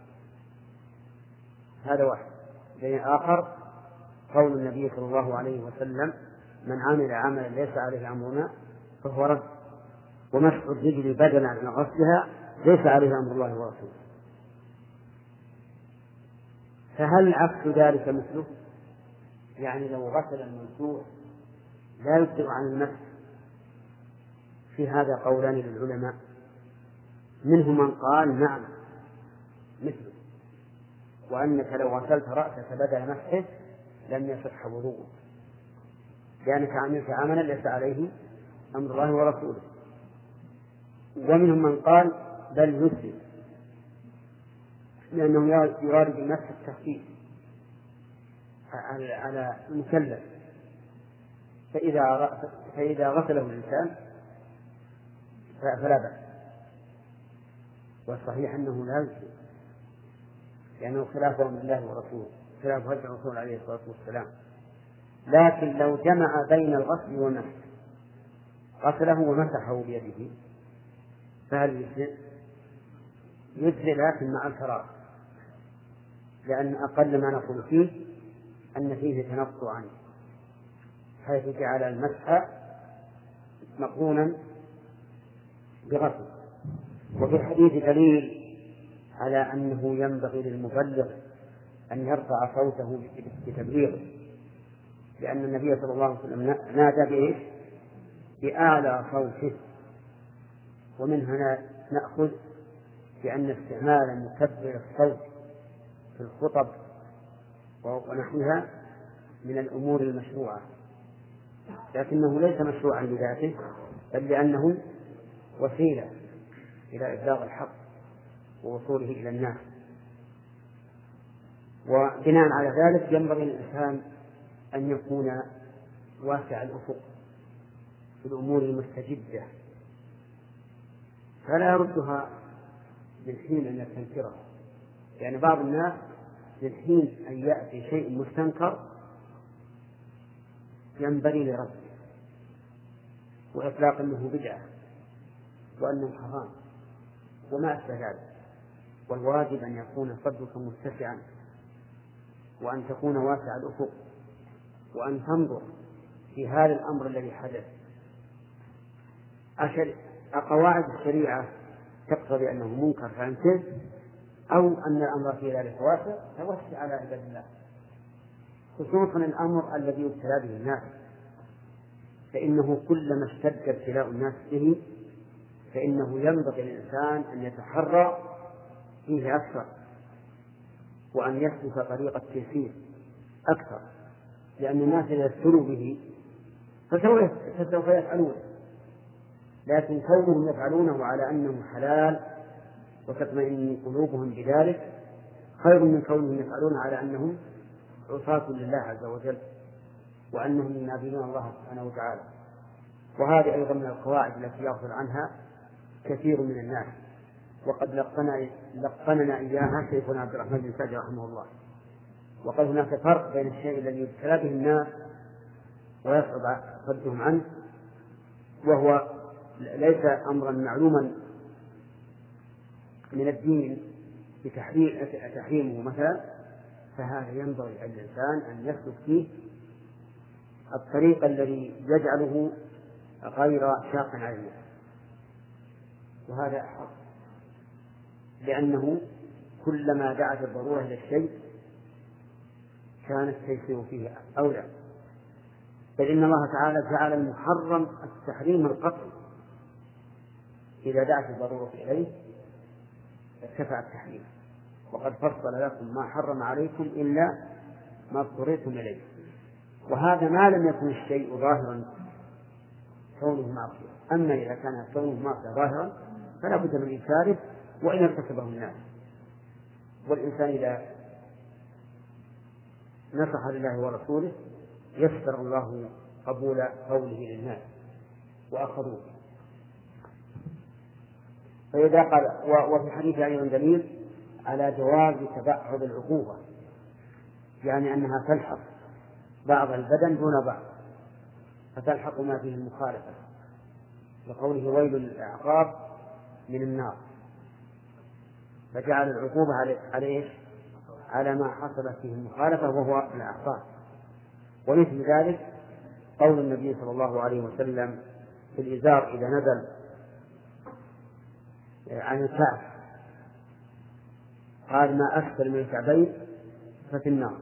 B: هذا واحد. دليل آخر قول النبي صلى الله عليه وسلم من عمل عملا ليس عليه أمرنا فهو رد، ومسح الرجل بدلا عن غسلها ليس عليه أمر الله ورسوله. فهل عكس ذلك مثله؟ يعني لو غسل المنسوح لا يجزئ عن المسح؟ في هذا قولان للعلماء، منهم من قال نعم مثله، وأنك لو غسلت رأسك بدل مسحه لم يصح وضوءك، لأنك عملت عملا ليس عليه أمر الله ورسوله. ومنهم من قال بل يسلم، لأنه يراد بالمسح التخفيف على المكلف، فإذا غسله الإنسان فلا بأس. والصحيح أنه لا يجزئ، لأنه خلاف أمر الله ورسوله، خلاف هدي الرسول عليه الصلاة والسلام. لكن لو جمع بين الغسل والمسح، غسله ومسحه بيده، فهل يجزئ؟ يجزئ لكن مع الفراغ، لأن أقل ما نقول فيه أن فيه تنطعا، حيث جعل المسح مقرونا بغسل. وفي الحديث دليل على أنه ينبغي للمبلغ أن يرفع صوته بتبليغه، لأن النبي صلى الله عليه وسلم نادى بإيش؟ بأعلى صوته. ومن هنا نأخذ بأن استعمال مكبر الصوت في الخطب ونحوها من الأمور المشروعة، لكنه ليس مشروعا لذاته، بل لأنه وسيلة إلى إبلاغ الحق ووصوله إلى الناس. وبناء على ذلك ينبغي للإنسان أن يكون واسع الأفق في الأمور المستجدة، فلا يردها من حين أن يستنكرها. يعني بعض الناس من حين أن يأتي شيء مستنكر ينبغي لرده وإطلاق أنه بدعة وأنه حرام وما أشبه ذلك. والواجب أن يكون صدرك متسعا، وأن تكون واسع الأفق، وأن تنظر في هذا الأمر الذي حدث. قواعد الشريعة تقتضي أنه منكر فانتهي، أو أن الأمر في ذلك واسع توسع على عباد الله، خصوصا الأمر الذي يبتلى به الناس، فإنه كلما اشتد ابتلاء الناس به فإنه ينبغي للإنسان أن يتحرى فيه أكثر، وأن يسلك طريق التيسير أكثر، لأن الناس إذا ابتلوا به فسوف يفعلون، لكن كونهم يفعلونه على أنه حلال وتطمئن قلوبهم بذلك خير من كونهم يفعلون على أنهم عصاة لله عز وجل وأنهم ينابذون الله سبحانه وتعالى. وهذه أيضا من القواعد التي يغفل عنها كثير من الناس، وقد لقننا إياها شيخنا عبد الرحمن بن سعد رحمه الله. وقال هناك فرق بين الشيء الذي يبتلى به الناس ويصعب صدهم عنه، وهو ليس أمرا معلوما من الدين بتحريمه مثلا، فهذا ينبغي على الإنسان أن يسلك فيه الطريق الذي يجعله غير شاق على الناس، وهذا أحق، لأنه كلما دعت الضرورة إلى الشيء كان التيسير فيه أولى. بل إن الله تعالى جعل المحرم التحريم القطعي، إذا دعت الضرورة إليه ارتفع التحريم. وقد فصل لكم ما حرم عليكم إلا ما اضطررتم إليه. وهذا ما لم يكن الشيء ظاهرا كونه معصية. أما إذا كان كونه معصية ظاهرا فلا بد من إنكاره وإن ارتكبه الناس. والإنسان إذا نصح لله ورسوله يسر الله قبول قوله للناس وأخذوه. فإذا قال وفي الحديث أيضا دليل على جواز تبعض العقوبة، يعني أنها تلحق بعض البدن دون بعض، فتلحق ما فيه المخالفة، لقوله ويل للأعقاب من النار، فجعل العقوبة عليه على ما حصلت فيه المخالفة وهو الأعقاب. ومثل ذلك قول النبي صلى الله عليه وسلم في الإزار إذا نزل عن الكعب قال ما أسفل من الكعبين ففي النار.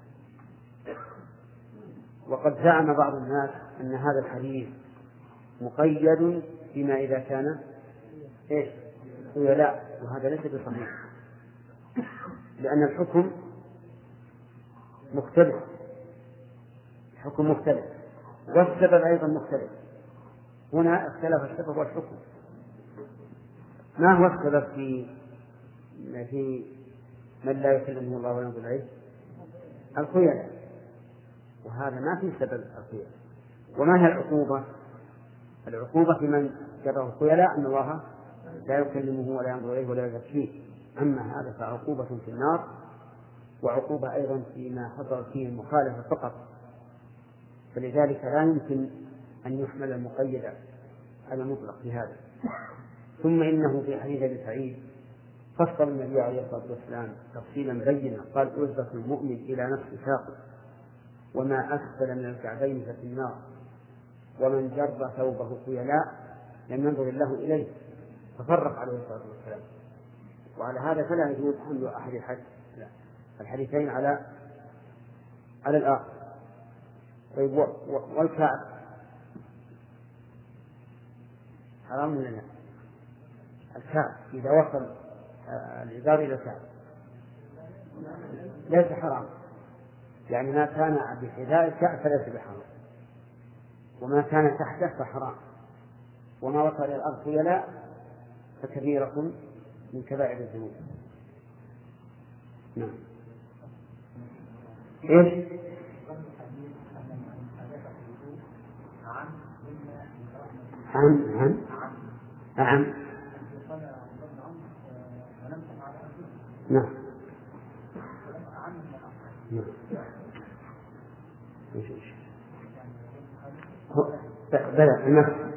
B: وقد زعم بعض الناس أن هذا الحديث مقيد بما إذا كان خيلاء، وهذا ليس بصحيح، لأن الحكم مختلف، والسبب أيضا مختلف. هنا اختلف السبب والحكم. ما هو السبب في من لا يكلمه الله ولا ينظر إليه؟ الخيلاء، وهذا ما في سبب الخيلاء. وما هي العقوبة؟ العقوبة في من جره الخيلاء أن الله لا يكلمه ولا ينظر إليه ولا يزكيه. أما هذا فعقوبة في النار، وعقوبة أيضا فيما حصل فيه المخالفة فقط. فلذلك لا يمكن أن يحمل المقيد على المطلق في هذا. ثم إنه في حديث أبي سعيد فصل النبي عليه الصلاة والسلام تفصيلا بينا، قال عزة المؤمن إلى نصف ساقه، وما أسفل من الكعبين ففي النار، ومن جر ثوبه خيلاء لم ينظر الله إليه، ففرق عليه الصلاة والسلام. وعلى هذا فلا يجوز حمل أحد الحد الحديثين على الآخر. طيب والكعب حرام ولا لا؟ الكعب إذا وصل الإزار إلى الكعب ليس حرام، يعني ما كان بحذاء الكعب فليس بحرام، وما كان تحته فحرام، وما وصل إلى الأرض خيلاء فكبيرة من كبائر الذنوب. نعم. إيش؟ عن نعم. بلى النفس